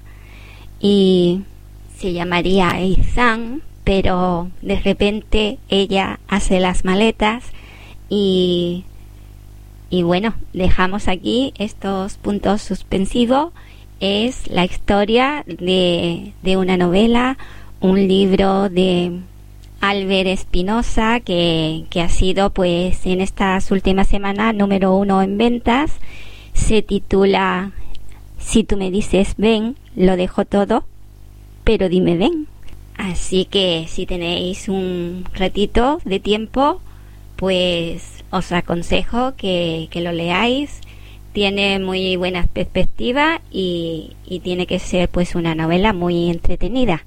y se llamaría Izan, pero de repente ella hace las maletas y Y bueno, dejamos aquí estos puntos suspensivos. Es la historia de, de una novela, un libro de Albert Espinosa que, que ha sido pues en estas últimas semanas número uno en ventas. Se titula Si tú me dices ven, lo dejo todo, pero dime ven. Así que si tenéis un ratito de tiempo, pues os aconsejo que, que lo leáis. Tiene muy buena perspectiva y, y tiene que ser pues una novela muy entretenida.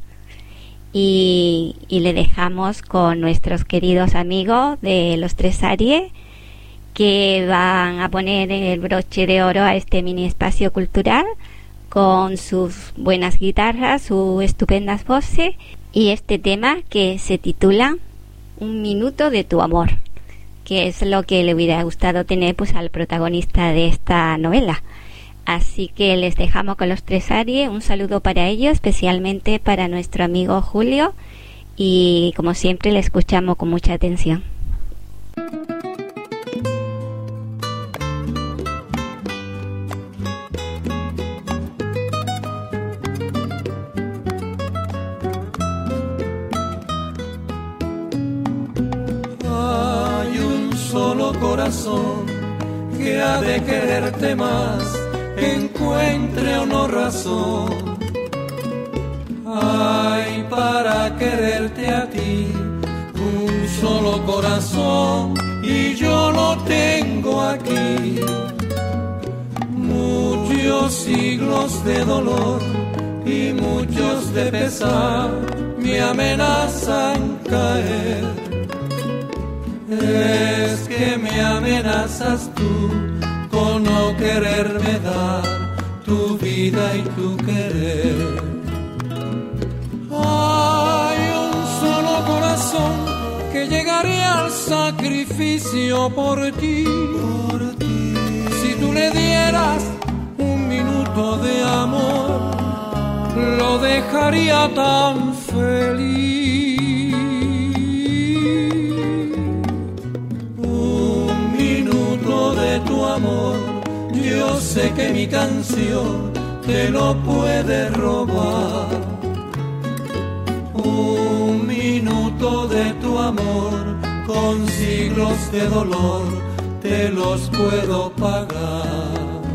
Y, y le dejamos con nuestros queridos amigos de Los Tres Aries, que van a poner el broche de oro a este mini espacio cultural con sus buenas guitarras, sus estupendas voces y este tema que se titula Un minuto de tu amor, que es lo que le hubiera gustado tener pues al protagonista de esta novela. Así que les dejamos con Los Tres Aries. Un saludo para ellos, especialmente para nuestro amigo Julio, y como siempre le escuchamos con mucha atención. Solo corazón que ha de quererte más, encuentre o no razón. Ay, para quererte a ti, un solo corazón y yo lo tengo aquí. Muchos siglos de dolor y muchos de pesar me amenazan caer. Es que me amenazas tú con no quererme dar tu vida y tu querer. Hay un solo corazón que llegaría al sacrificio por ti. Por ti. Si tú le dieras un minuto de amor, lo dejaría tan feliz. De tu amor, yo sé que mi canción te lo puede robar. Un minuto de tu amor con siglos de dolor te los puedo pagar.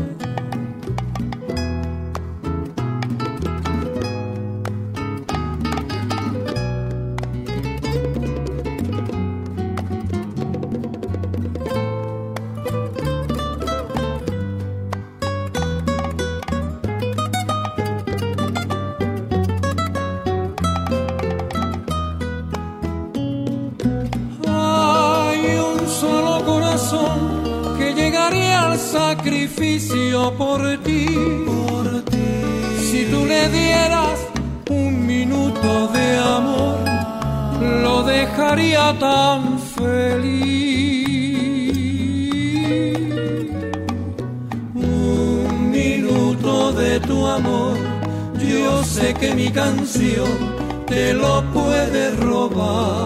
Sacrificio por ti, por ti. Si tú le dieras un minuto de amor, lo dejaría tan feliz. Un minuto de tu amor, yo sé que mi canción te lo puede robar.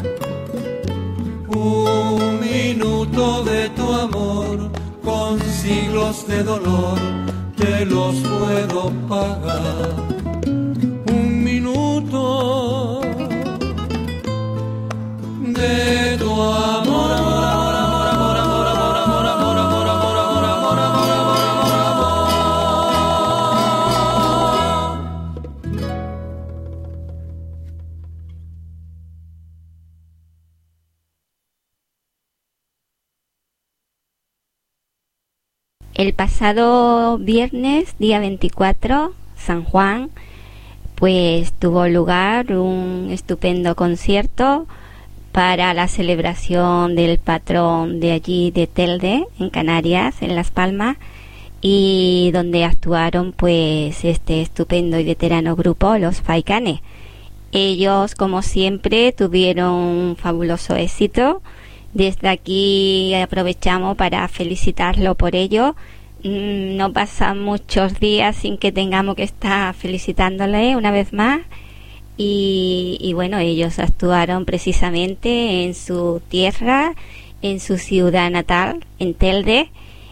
Un minuto de tu amor con siglos de dolor te los puedo pagar. Un minuto de tu amor, amor, amor, amor, amor, amor, amor, amor, amor, amor, amor, amor, amor, El pasado viernes, día veinticuatro, San Juan, pues tuvo lugar un estupendo concierto para la celebración del patrón de allí de Telde, en Canarias, en Las Palmas, y donde actuaron pues este estupendo y veterano grupo, los Faicanes. Ellos, como siempre, tuvieron un fabuloso éxito. Desde aquí aprovechamos para felicitarlo por ello. No pasan muchos días sin que tengamos que estar felicitándole una vez más. Y, y bueno, ellos actuaron precisamente en su tierra, en su ciudad natal, en Telde.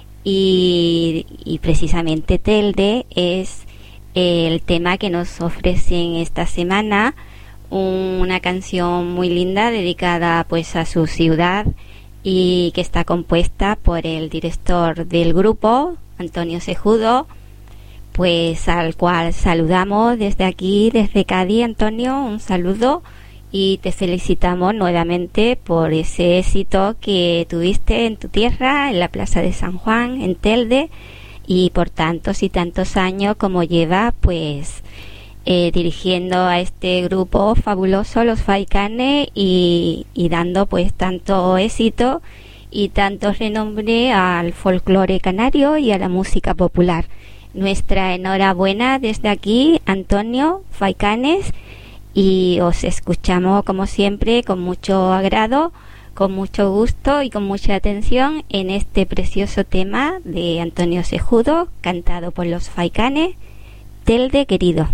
Y, y precisamente Telde es el tema que nos ofrecen esta semana. Una canción muy linda dedicada pues a su ciudad y que está compuesta por el director del grupo, Antonio Cejudo, pues al cual saludamos desde aquí, desde Cádiz. Antonio, un saludo y te felicitamos nuevamente por ese éxito que tuviste en tu tierra, en la Plaza de San Juan, en Telde, y por tantos y tantos años como lleva pues Eh, dirigiendo a este grupo fabuloso, los Faicanes, y, y dando pues tanto éxito y tanto renombre al folclore canario y a la música popular. Nuestra enhorabuena desde aquí, Antonio Faicanes, y os escuchamos como siempre con mucho agrado, con mucho gusto y con mucha atención en este precioso tema de Antonio Cejudo, cantado por los Faicanes, Telde querido.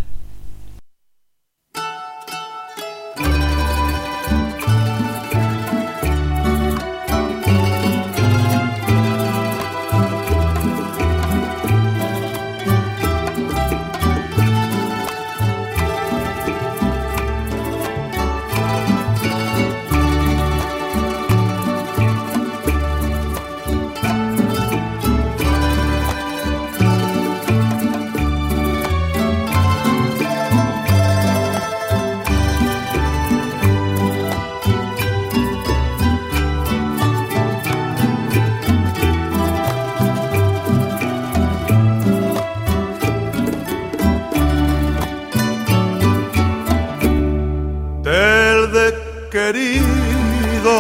Querido,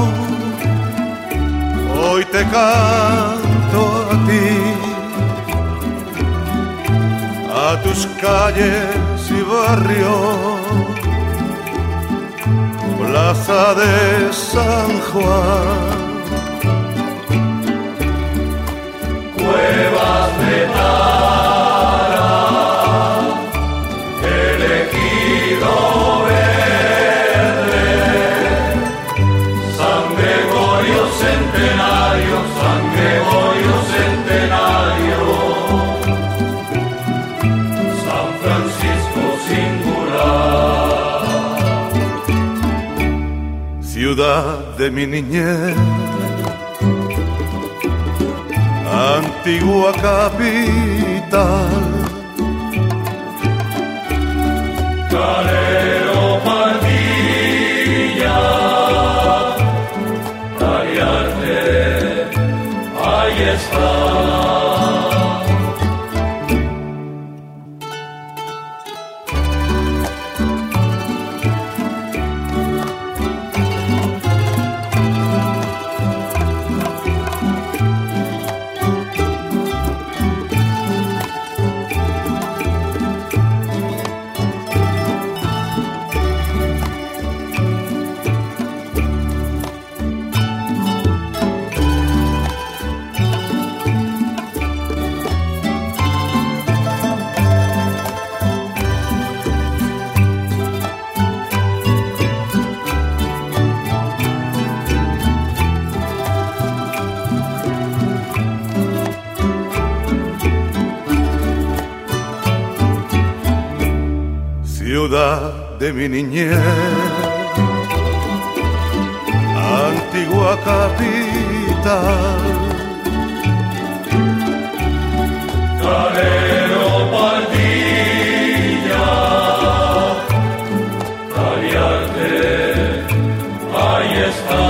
hoy te canto a ti, a tus calles y barrios, Plaza de San Juan, Cuevas de Tara, elegido Centenario, San Gregorio Centenario. ciudad de mi niñez, antigua capital. Calero, Pardilla, Ariarte, ahí está. Ciudad de mi niñez, antigua capital. Calero, Pardilla, Ariarte, ahí está.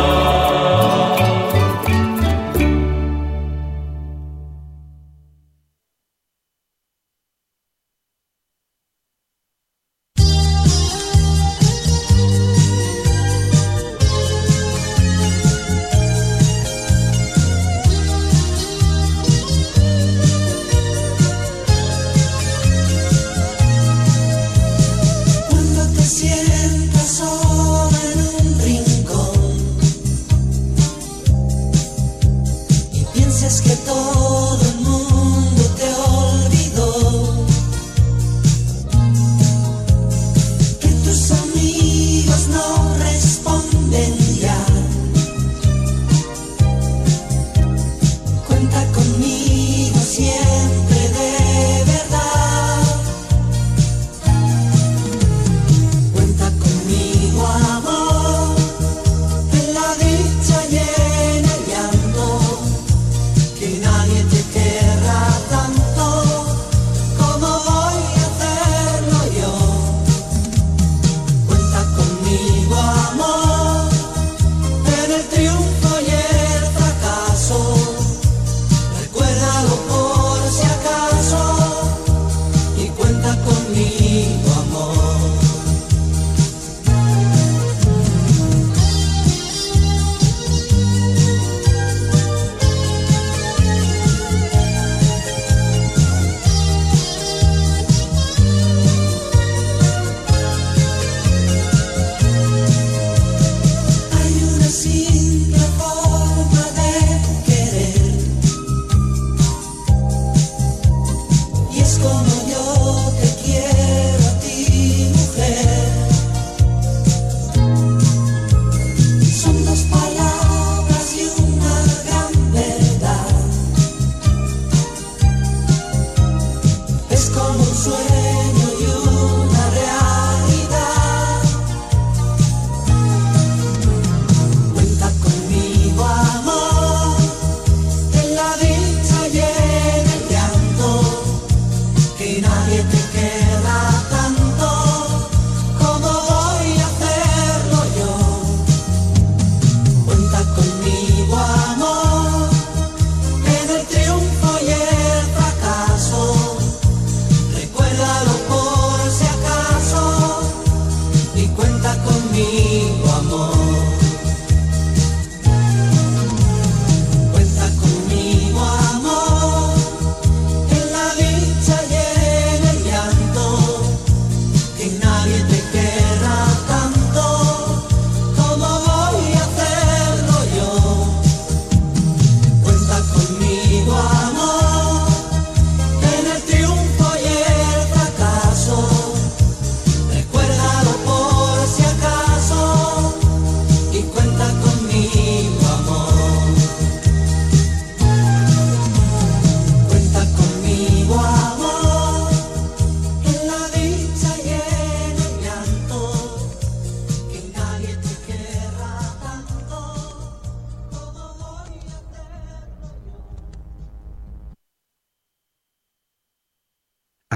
Recuérdalo por si acaso.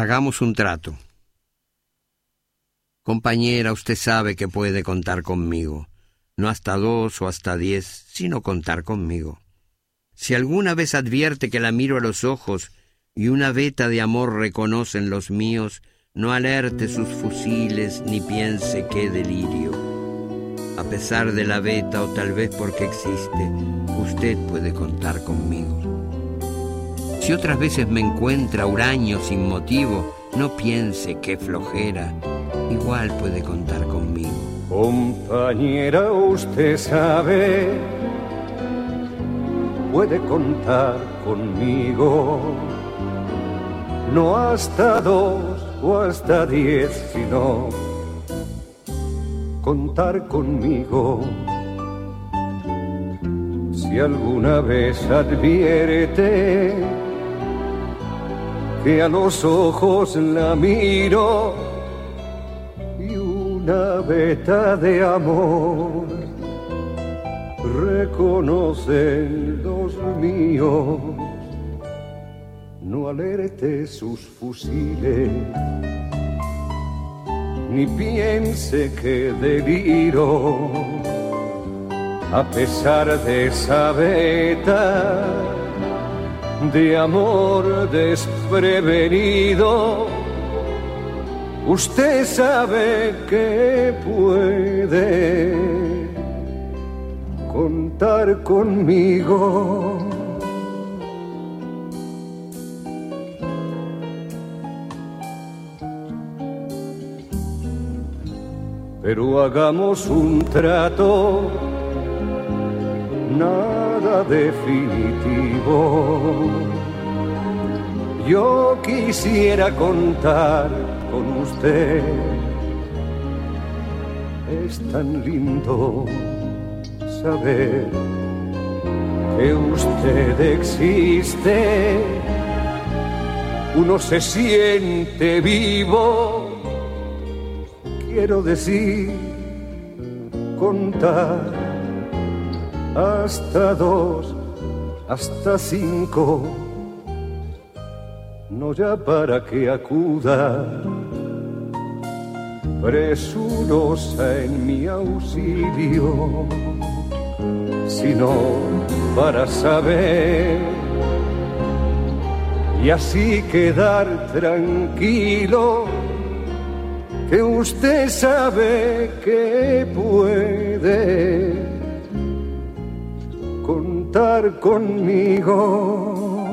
Hagamos un trato. Compañera, usted sabe que puede contar conmigo. No hasta dos o hasta diez, sino contar conmigo. Si alguna vez advierte que la miro a los ojos y una veta de amor reconoce en los míos, no alerte sus fusiles ni piense qué delirio. A pesar de la veta o tal vez porque existe, usted puede contar conmigo. Si otras veces me encuentra huraño sin motivo, no piense qué flojera, igual puede contar conmigo. Compañera, usted sabe, puede contar conmigo, no hasta dos o hasta diez, sino contar conmigo. Si alguna vez advierte que a los ojos la miro y una veta de amor reconocen los míos, no alerte sus fusiles ni piense que deliro. A pesar de esa veta de amor desprevenido, usted sabe que puede contar conmigo. Pero hagamos un trato, nada definitivo. Yo quisiera contar con usted. Es tan lindo saber que usted existe. Uno se siente vivo. Quiero decir, contar hasta dos, hasta cinco, no ya para que acuda presurosa en mi auxilio, sino para saber y así quedar tranquilo que usted sabe que puede contar conmigo.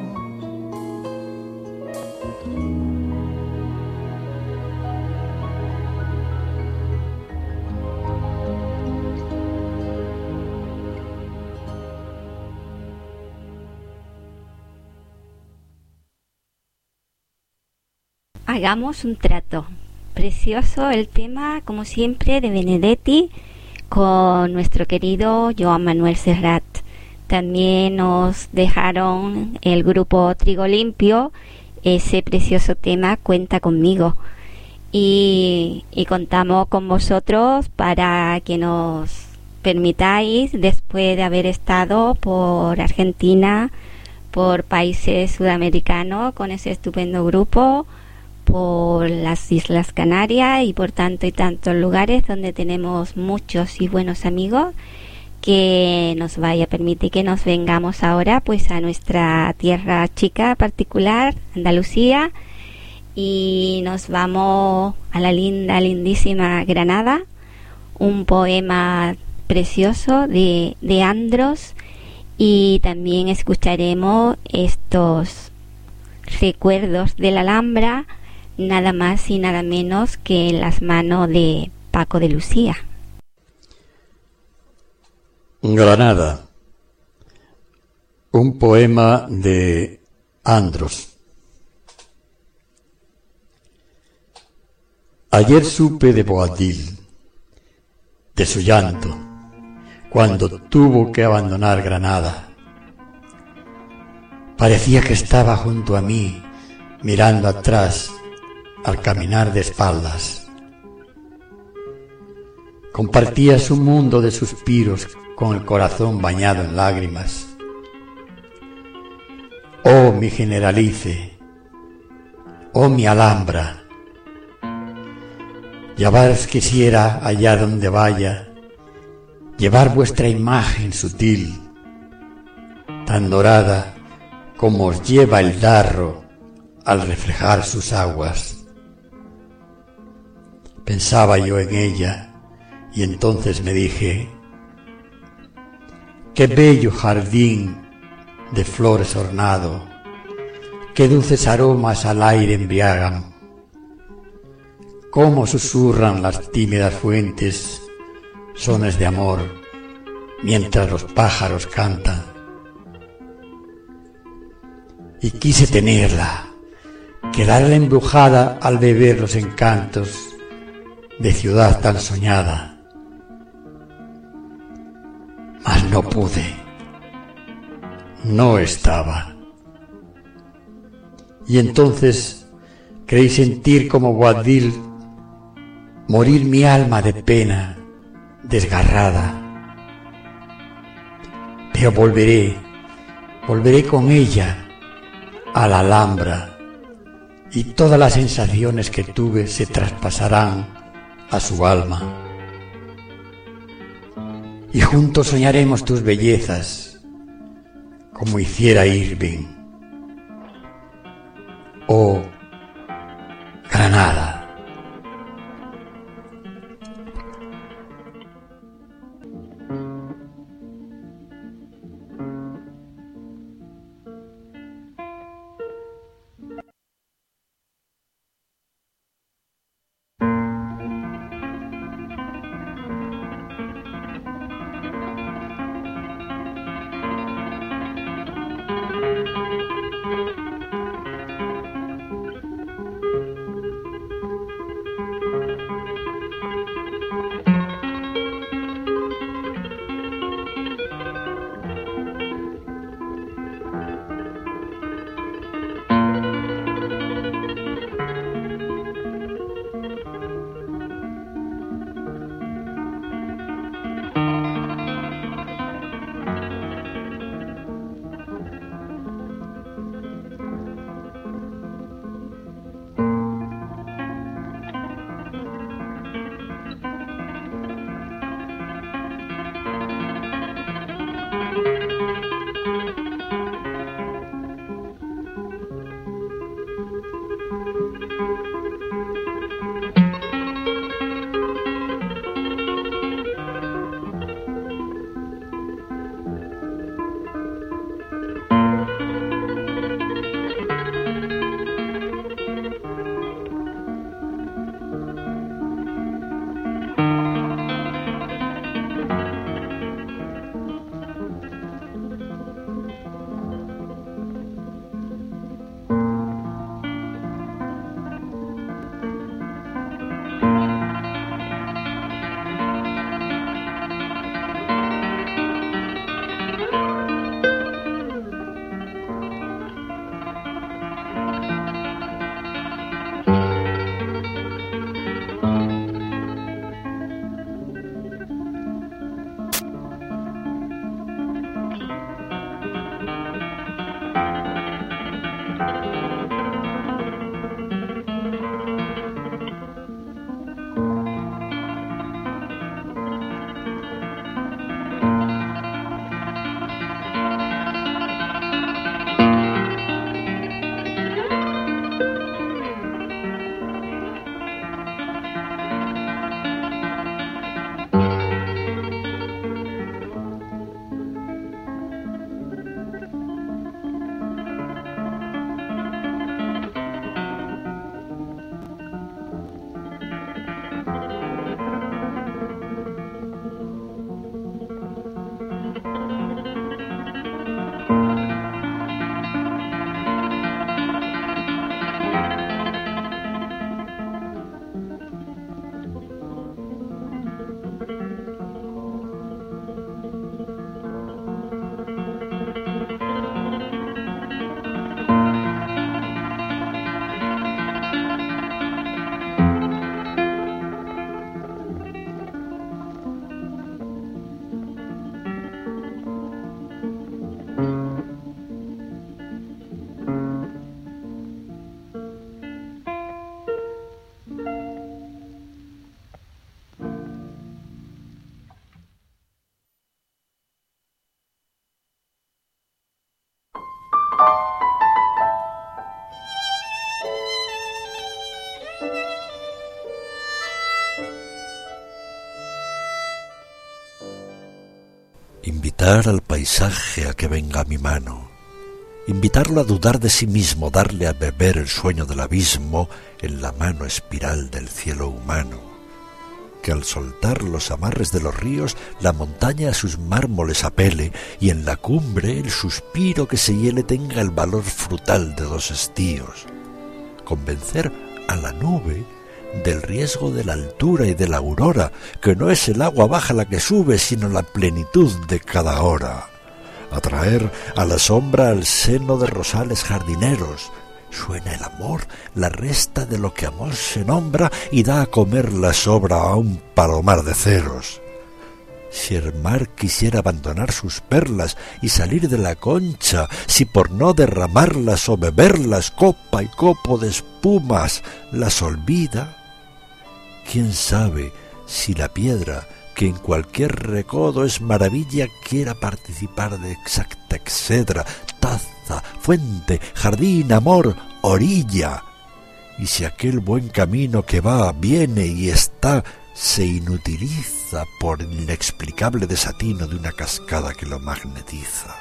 Hagamos un trato. Precioso el tema, como siempre, de Benedetti con nuestro querido Joan Manuel Serrat. También nos dejaron el grupo Trigo Limpio ese precioso tema Cuenta conmigo. Y, y contamos con vosotros para que nos permitáis, después de haber estado por Argentina, por países sudamericanos con ese estupendo grupo, por las Islas Canarias y por tanto y tantos lugares donde tenemos muchos y buenos amigos, que nos vaya a permitir que nos vengamos ahora pues a nuestra tierra chica particular, Andalucía, y nos vamos a la linda, lindísima Granada, un poema precioso de, de Andros, y también escucharemos estos recuerdos de la Alhambra, nada más y nada menos que en las manos de Paco de Lucía. Granada, un poema de Andros. Ayer supe de Boabdil, de su llanto, cuando tuvo que abandonar Granada. Parecía que estaba junto a mí, mirando atrás, al caminar de espaldas. Compartías un mundo de suspiros con el corazón bañado en lágrimas. Oh, mi generalice, oh mi Alhambra. Llevaros quisiera allá donde vaya, llevar vuestra imagen sutil, tan dorada como os lleva el Darro al reflejar sus aguas. Pensaba yo en ella y entonces me dije: qué bello jardín de flores ornado, qué dulces aromas al aire embriagan, cómo susurran las tímidas fuentes sones de amor mientras los pájaros cantan. Y quise tenerla, quedarla embrujada al beber los encantos de ciudad tan soñada. Mas no pude, no estaba. Y entonces creí sentir como Boabdil morir mi alma de pena desgarrada. Pero volveré, volveré con ella a la Alhambra, y todas las sensaciones que tuve se traspasarán a su alma. Y juntos soñaremos tus bellezas, como hiciera Irving. Oh, Granada. Invitar al paisaje a que venga a mi mano, invitarlo a dudar de sí mismo, darle a beber el sueño del abismo en la mano espiral del cielo humano, que al soltar los amarres de los ríos la montaña a sus mármoles apele y en la cumbre el suspiro que se hiele tenga el valor frutal de dos estíos, convencer a la nube del riesgo de la altura y de la aurora, que no es el agua baja la que sube, sino la plenitud de cada hora. Atraer a la sombra al seno de rosales jardineros. Suena el amor, la resta de lo que amor se nombra, y da a comer la sobra a un palomar de ceros. Si el mar quisiera abandonar sus perlas y salir de la concha, si por no derramarlas o beberlas, copa y copo de espumas, las olvida, ¿quién sabe si la piedra, que en cualquier recodo es maravilla, quiera participar de exacta excedra, taza, fuente, jardín, amor, orilla? Y si aquel buen camino que va, viene y está, se inutiliza por el inexplicable desatino de una cascada que lo magnetiza.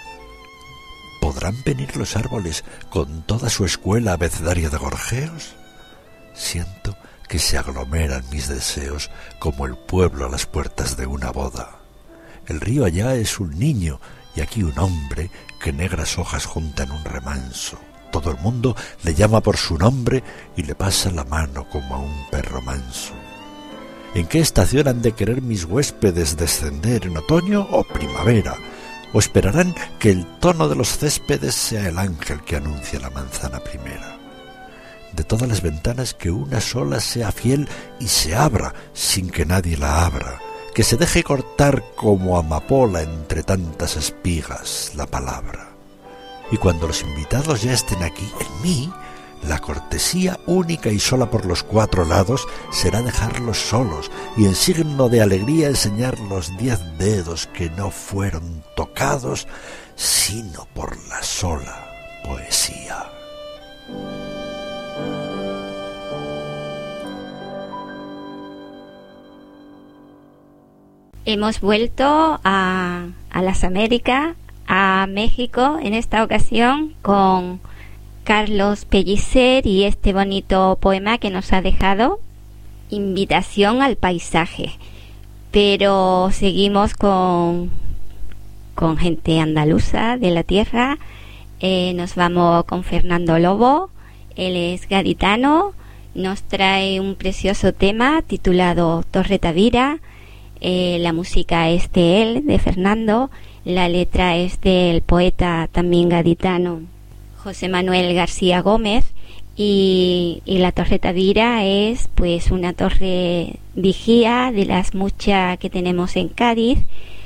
¿Podrán venir los árboles con toda su escuela abecedaria de gorjeos? Siento que se aglomeran mis deseos como el pueblo a las puertas de una boda. El río allá es un niño y aquí un hombre que negras hojas junta en un remanso. Todo el mundo le llama por su nombre y le pasa la mano como a un perro manso. ¿En qué estación han de querer mis huéspedes descender, en otoño o primavera? ¿O esperarán que el tono de los céspedes sea el ángel que anuncia la manzana primera? De todas las ventanas que una sola sea fiel y se abra sin que nadie la abra, que se deje cortar como amapola entre tantas espigas la palabra. Y cuando los invitados ya estén aquí, en mí, la cortesía única y sola por los cuatro lados será dejarlos solos y en signo de alegría enseñar los diez dedos que no fueron tocados sino por la sola poesía. Hemos vuelto a, a las Américas, a México, en esta ocasión con Carlos Pellicer y este bonito poema que nos ha dejado, Invitación al paisaje. Pero seguimos con, con gente andaluza de la tierra. Eh, nos vamos con Fernando Lobo, él es gaditano, nos trae un precioso tema titulado Torre Tavira. Eh, la música es de él, de Fernando, la letra es del poeta también gaditano José Manuel García Gómez, y, y la Torre Tavira es pues una torre vigía de las muchas que tenemos en Cádiz.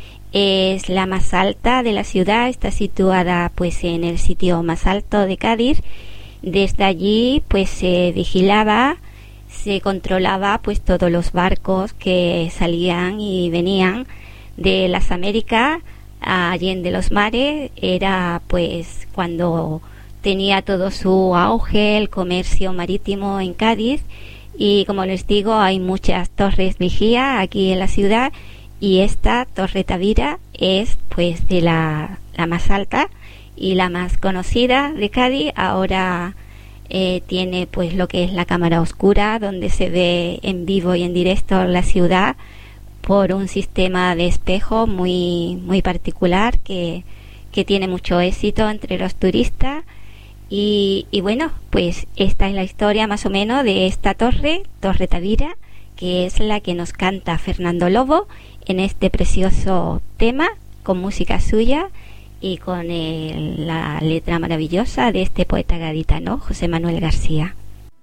Es la más alta de la ciudad, está situada pues en el sitio más alto de Cádiz. Desde allí pues se vigilaba, se controlaba pues todos los barcos que salían y venían de las Américas a Allende los Mares. Era pues cuando tenía todo su auge el comercio marítimo en Cádiz, y como les digo, hay muchas torres vigía aquí en la ciudad, y esta Torre Tavira es pues de la, la más alta y la más conocida de Cádiz. Ahora eh, tiene pues lo que es la cámara oscura, donde se ve en vivo y en directo la ciudad por un sistema de espejo muy muy particular que, que tiene mucho éxito entre los turistas. Y, y bueno, pues esta es la historia más o menos de esta torre, Torre Tavira, que es la que nos canta Fernando Lobo en este precioso tema, con música suya y con el, la letra maravillosa de este poeta gaditano, José Manuel García.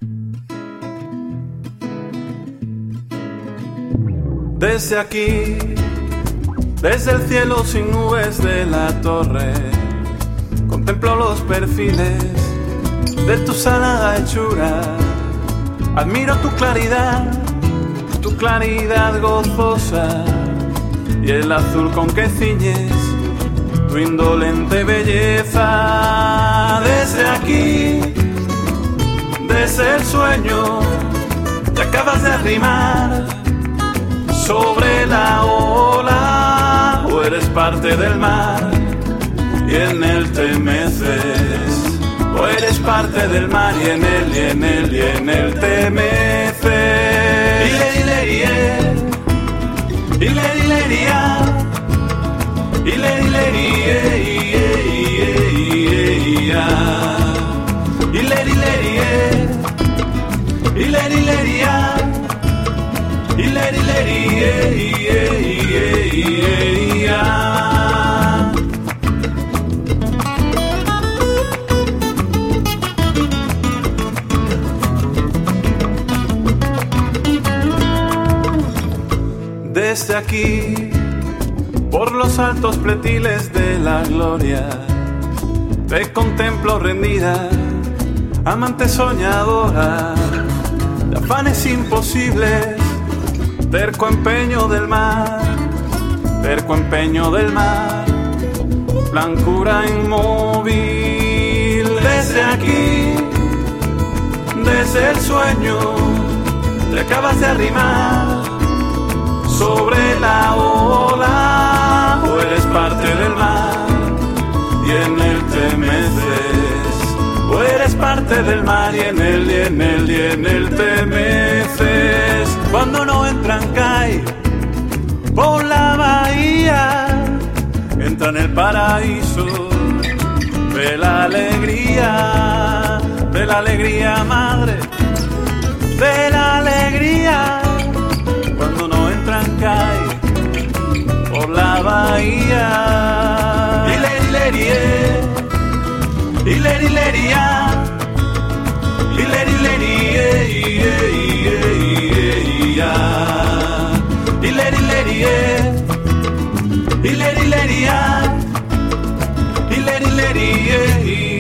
Desde aquí, desde el cielo sin nubes de la torre, contemplo los perfiles de tu sana hechura. Admiro tu claridad, tu claridad gozosa, y el azul con que ciñes tu indolente belleza. Desde aquí, desde el sueño, te acabas de arrimar sobre la ola, o eres parte parte del mar y en él te meces. O eres parte del mar y en él, y en él, y en él te meces. Ilerilerie, ilerileria, ilerilerie, ilerilerie, ilerileria, ilerilerie. Desde aquí, por los altos pletiles de la gloria, te contemplo rendida, amante soñadora, de afanes imposibles, terco empeño del mar, terco empeño del mar, blancura inmóvil. Desde aquí, desde el sueño, te acabas de arrimar sobre la ola, o eres parte del mar y en él te meces, o eres parte del mar y en él, y en él, y en él te meces. Cuando no entran cae por la bahía, entra en el paraíso de la alegría, de la alegría madre, de la alegría. Cuando no entran cae por la bahía. Ilerilerie, ilerileria, ilerilerie, ilerilerie, ilerileria, ilerilerie.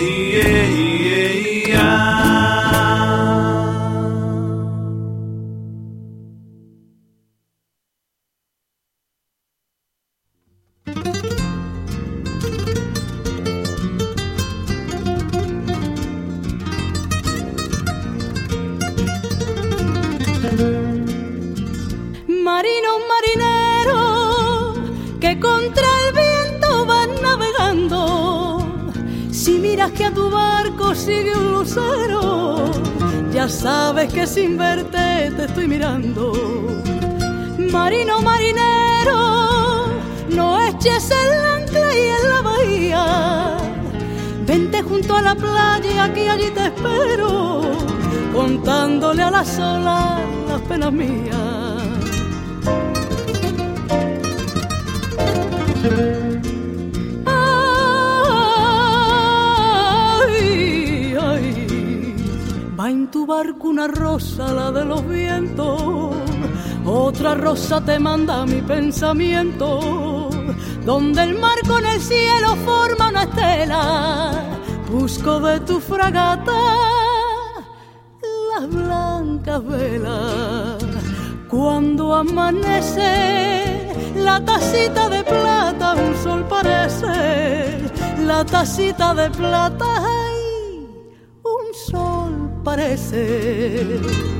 Marino, marinero, que contra el viento van navegando. Si miras que a tu barco sigue un lucero, ya sabes que sin verte te estoy mirando. Marino, marinero, no eches el ancla y en la bahía. Vente junto a la playa que allí te espero, contándole a las olas las penas mías. Ay, ay, va en tu barco una rosa, la de los vientos, otra rosa te manda mi pensamiento, donde el mar con el cielo forma una estela, busco de tu fragata las blancas velas. Cuando amanece la tacita de plata, un sol parece, la tacita de plata, ay, un sol parece.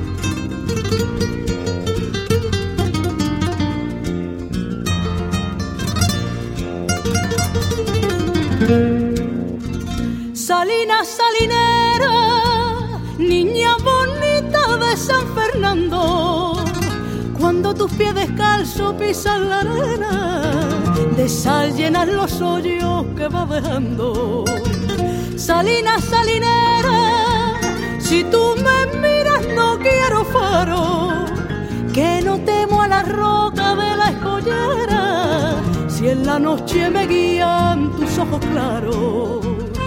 Salina, salinera, niña bonita de San Fernando, cuando tus pies descalzos pisan la arena, de sal llenas los hoyos que vas dejando. Salina, salinera, si tú me miras no quiero faro, que no temo a la roca de la escollera, si en la noche me guían tus ojos claros.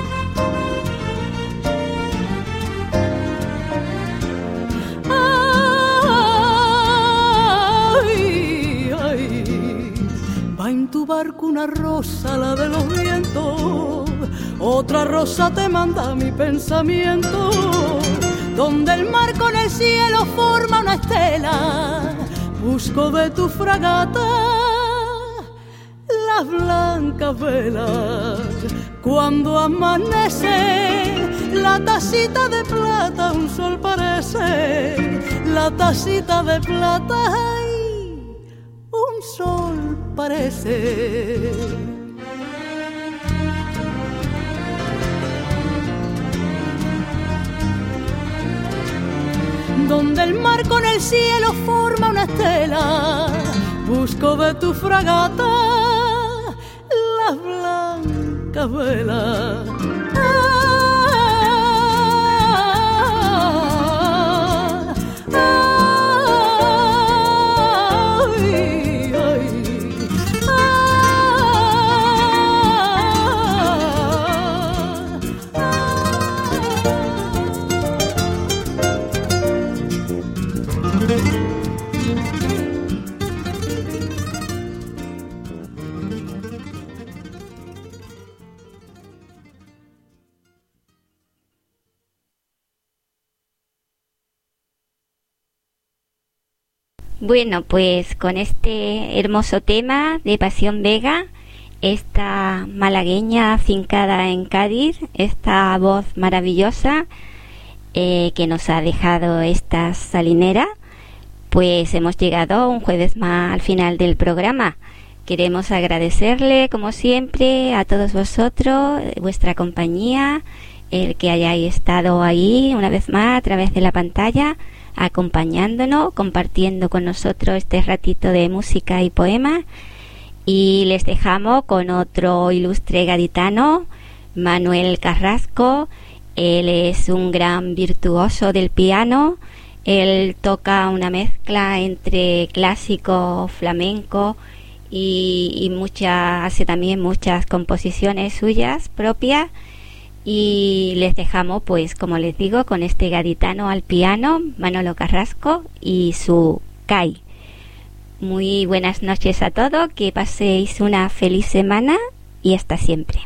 En tu barco una rosa, la de los vientos, otra rosa te manda mi pensamiento, donde el mar con el cielo forma una estela, busco de tu fragata las blancas velas. Cuando amanece la tacita de plata, un sol parece, la tacita de plata, ay, un sol parece. Donde el mar con el cielo forma una estela, busco de tu fragata las blancas velas. Bueno, pues con este hermoso tema de Pasión Vega, esta malagueña afincada en Cádiz, esta voz maravillosa eh, que nos ha dejado esta salinera, pues hemos llegado un jueves más al final del programa. Queremos agradecerle, como siempre, a todos vosotros, vuestra compañía, el que hayáis estado ahí una vez más a través de la pantalla, acompañándonos, compartiendo con nosotros este ratito de música y poemas. Y les dejamos con otro ilustre gaditano, Manuel Carrasco. Él es un gran virtuoso del piano. Él toca una mezcla entre clásico, flamenco y, y mucha, hace también muchas composiciones suyas propias. Y les dejamos, pues como les digo, con este gaditano al piano, Manolo Carrasco y su CAI. Muy buenas noches a todos, que paséis una feliz semana y hasta siempre.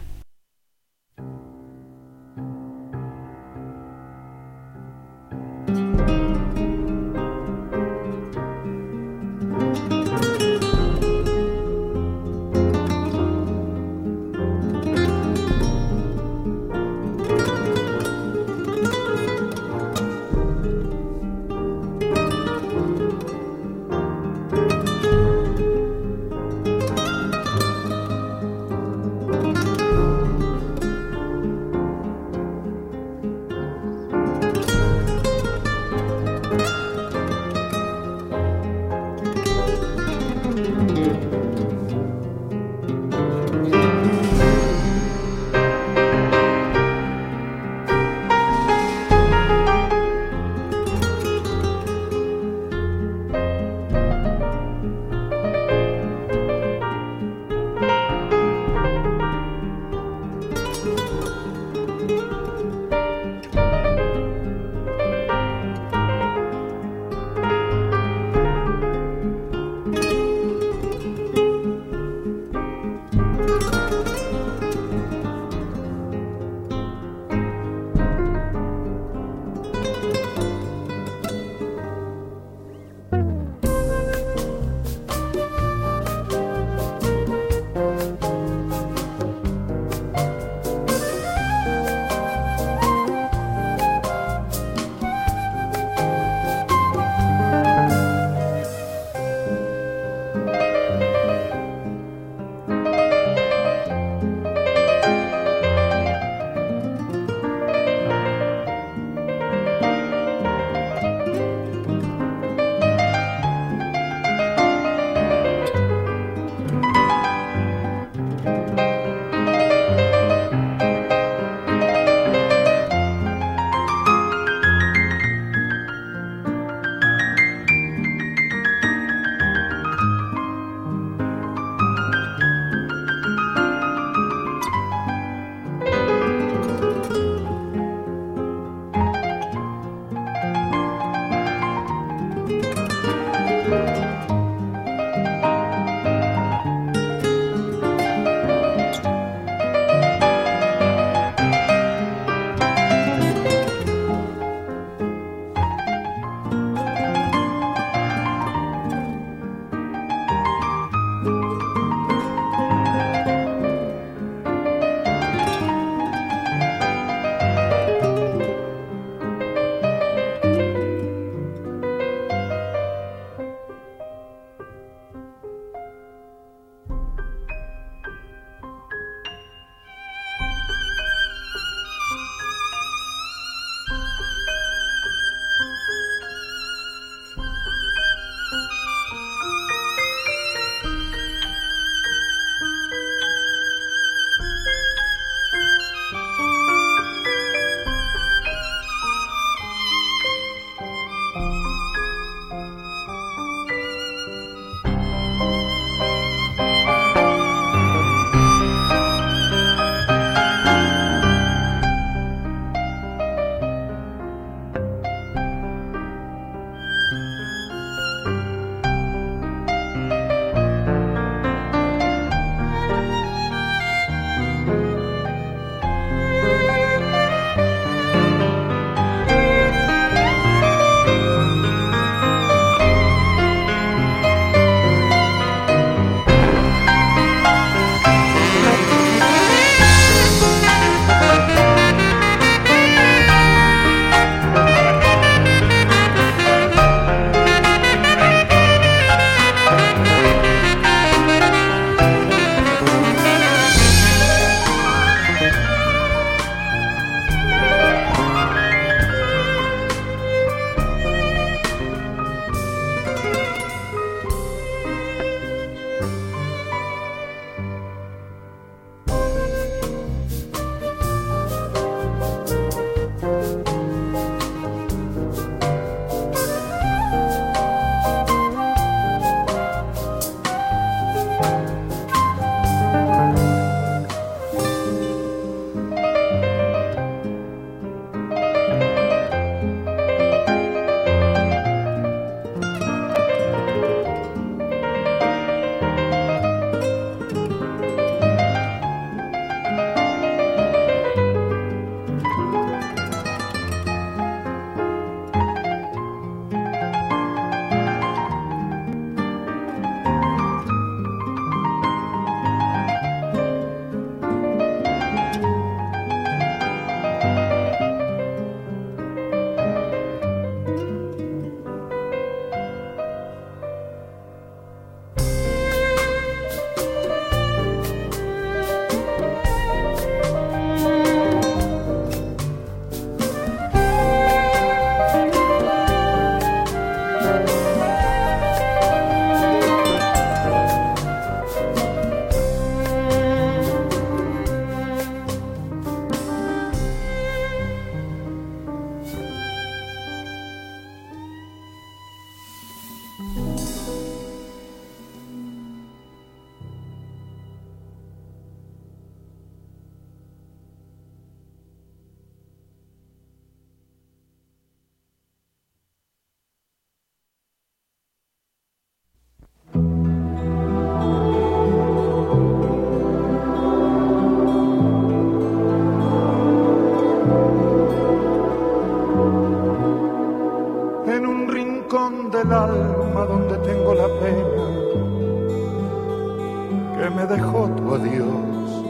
me dejó tu adiós.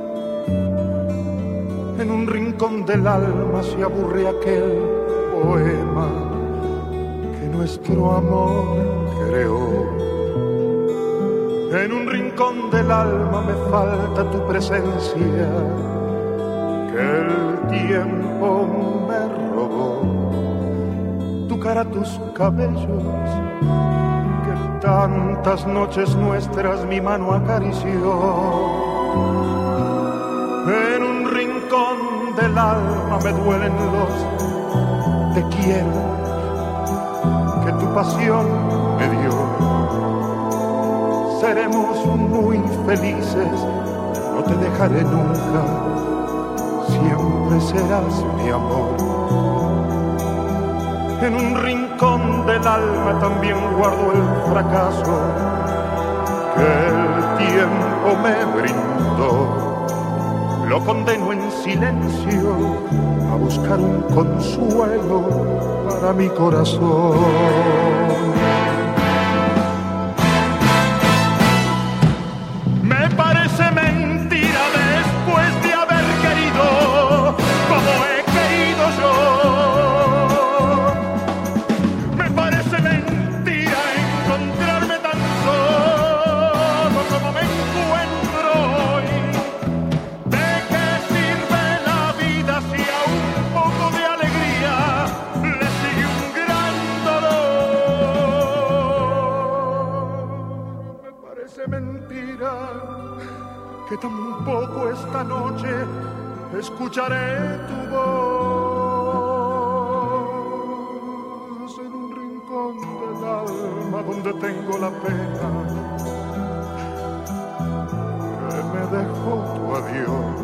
En un rincón del alma se aburre aquel poema que nuestro amor creó. En un rincón del alma me falta tu presencia, que el tiempo me robó. Tu cara, tus cabellos, que tantas noches nuestras mi mano acarició. En un rincón del alma me duelen los te quiero que tu pasión me dio. Seremos muy felices, no te dejaré nunca, siempre serás mi amor. En un rincón del alma también guardo el fracaso que el tiempo me brindó. Lo condeno en silencio a buscar un consuelo para mi corazón. Me parece mentira después de haber querido como he querido yo. Me parece mentira encontrarme tan solo como me encuentro hoy. ¿De qué sirve la vida si a un poco de alegría le sigue un gran dolor? Me parece mentira que tampoco esta noche escucharé tu voz. En un rincón del alma donde tengo la pena que me dejó tu adiós.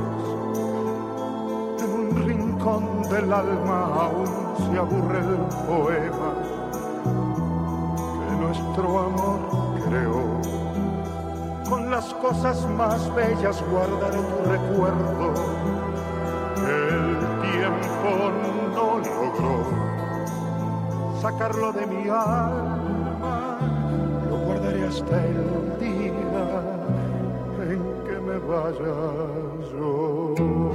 En un rincón del alma aún se aburre el poema que nuestro amor creó. Con las cosas más bellas guardaré tu recuerdo, que el tiempo no logró sacarlo de mi alma. Lo guardaré hasta el día en que me vaya yo.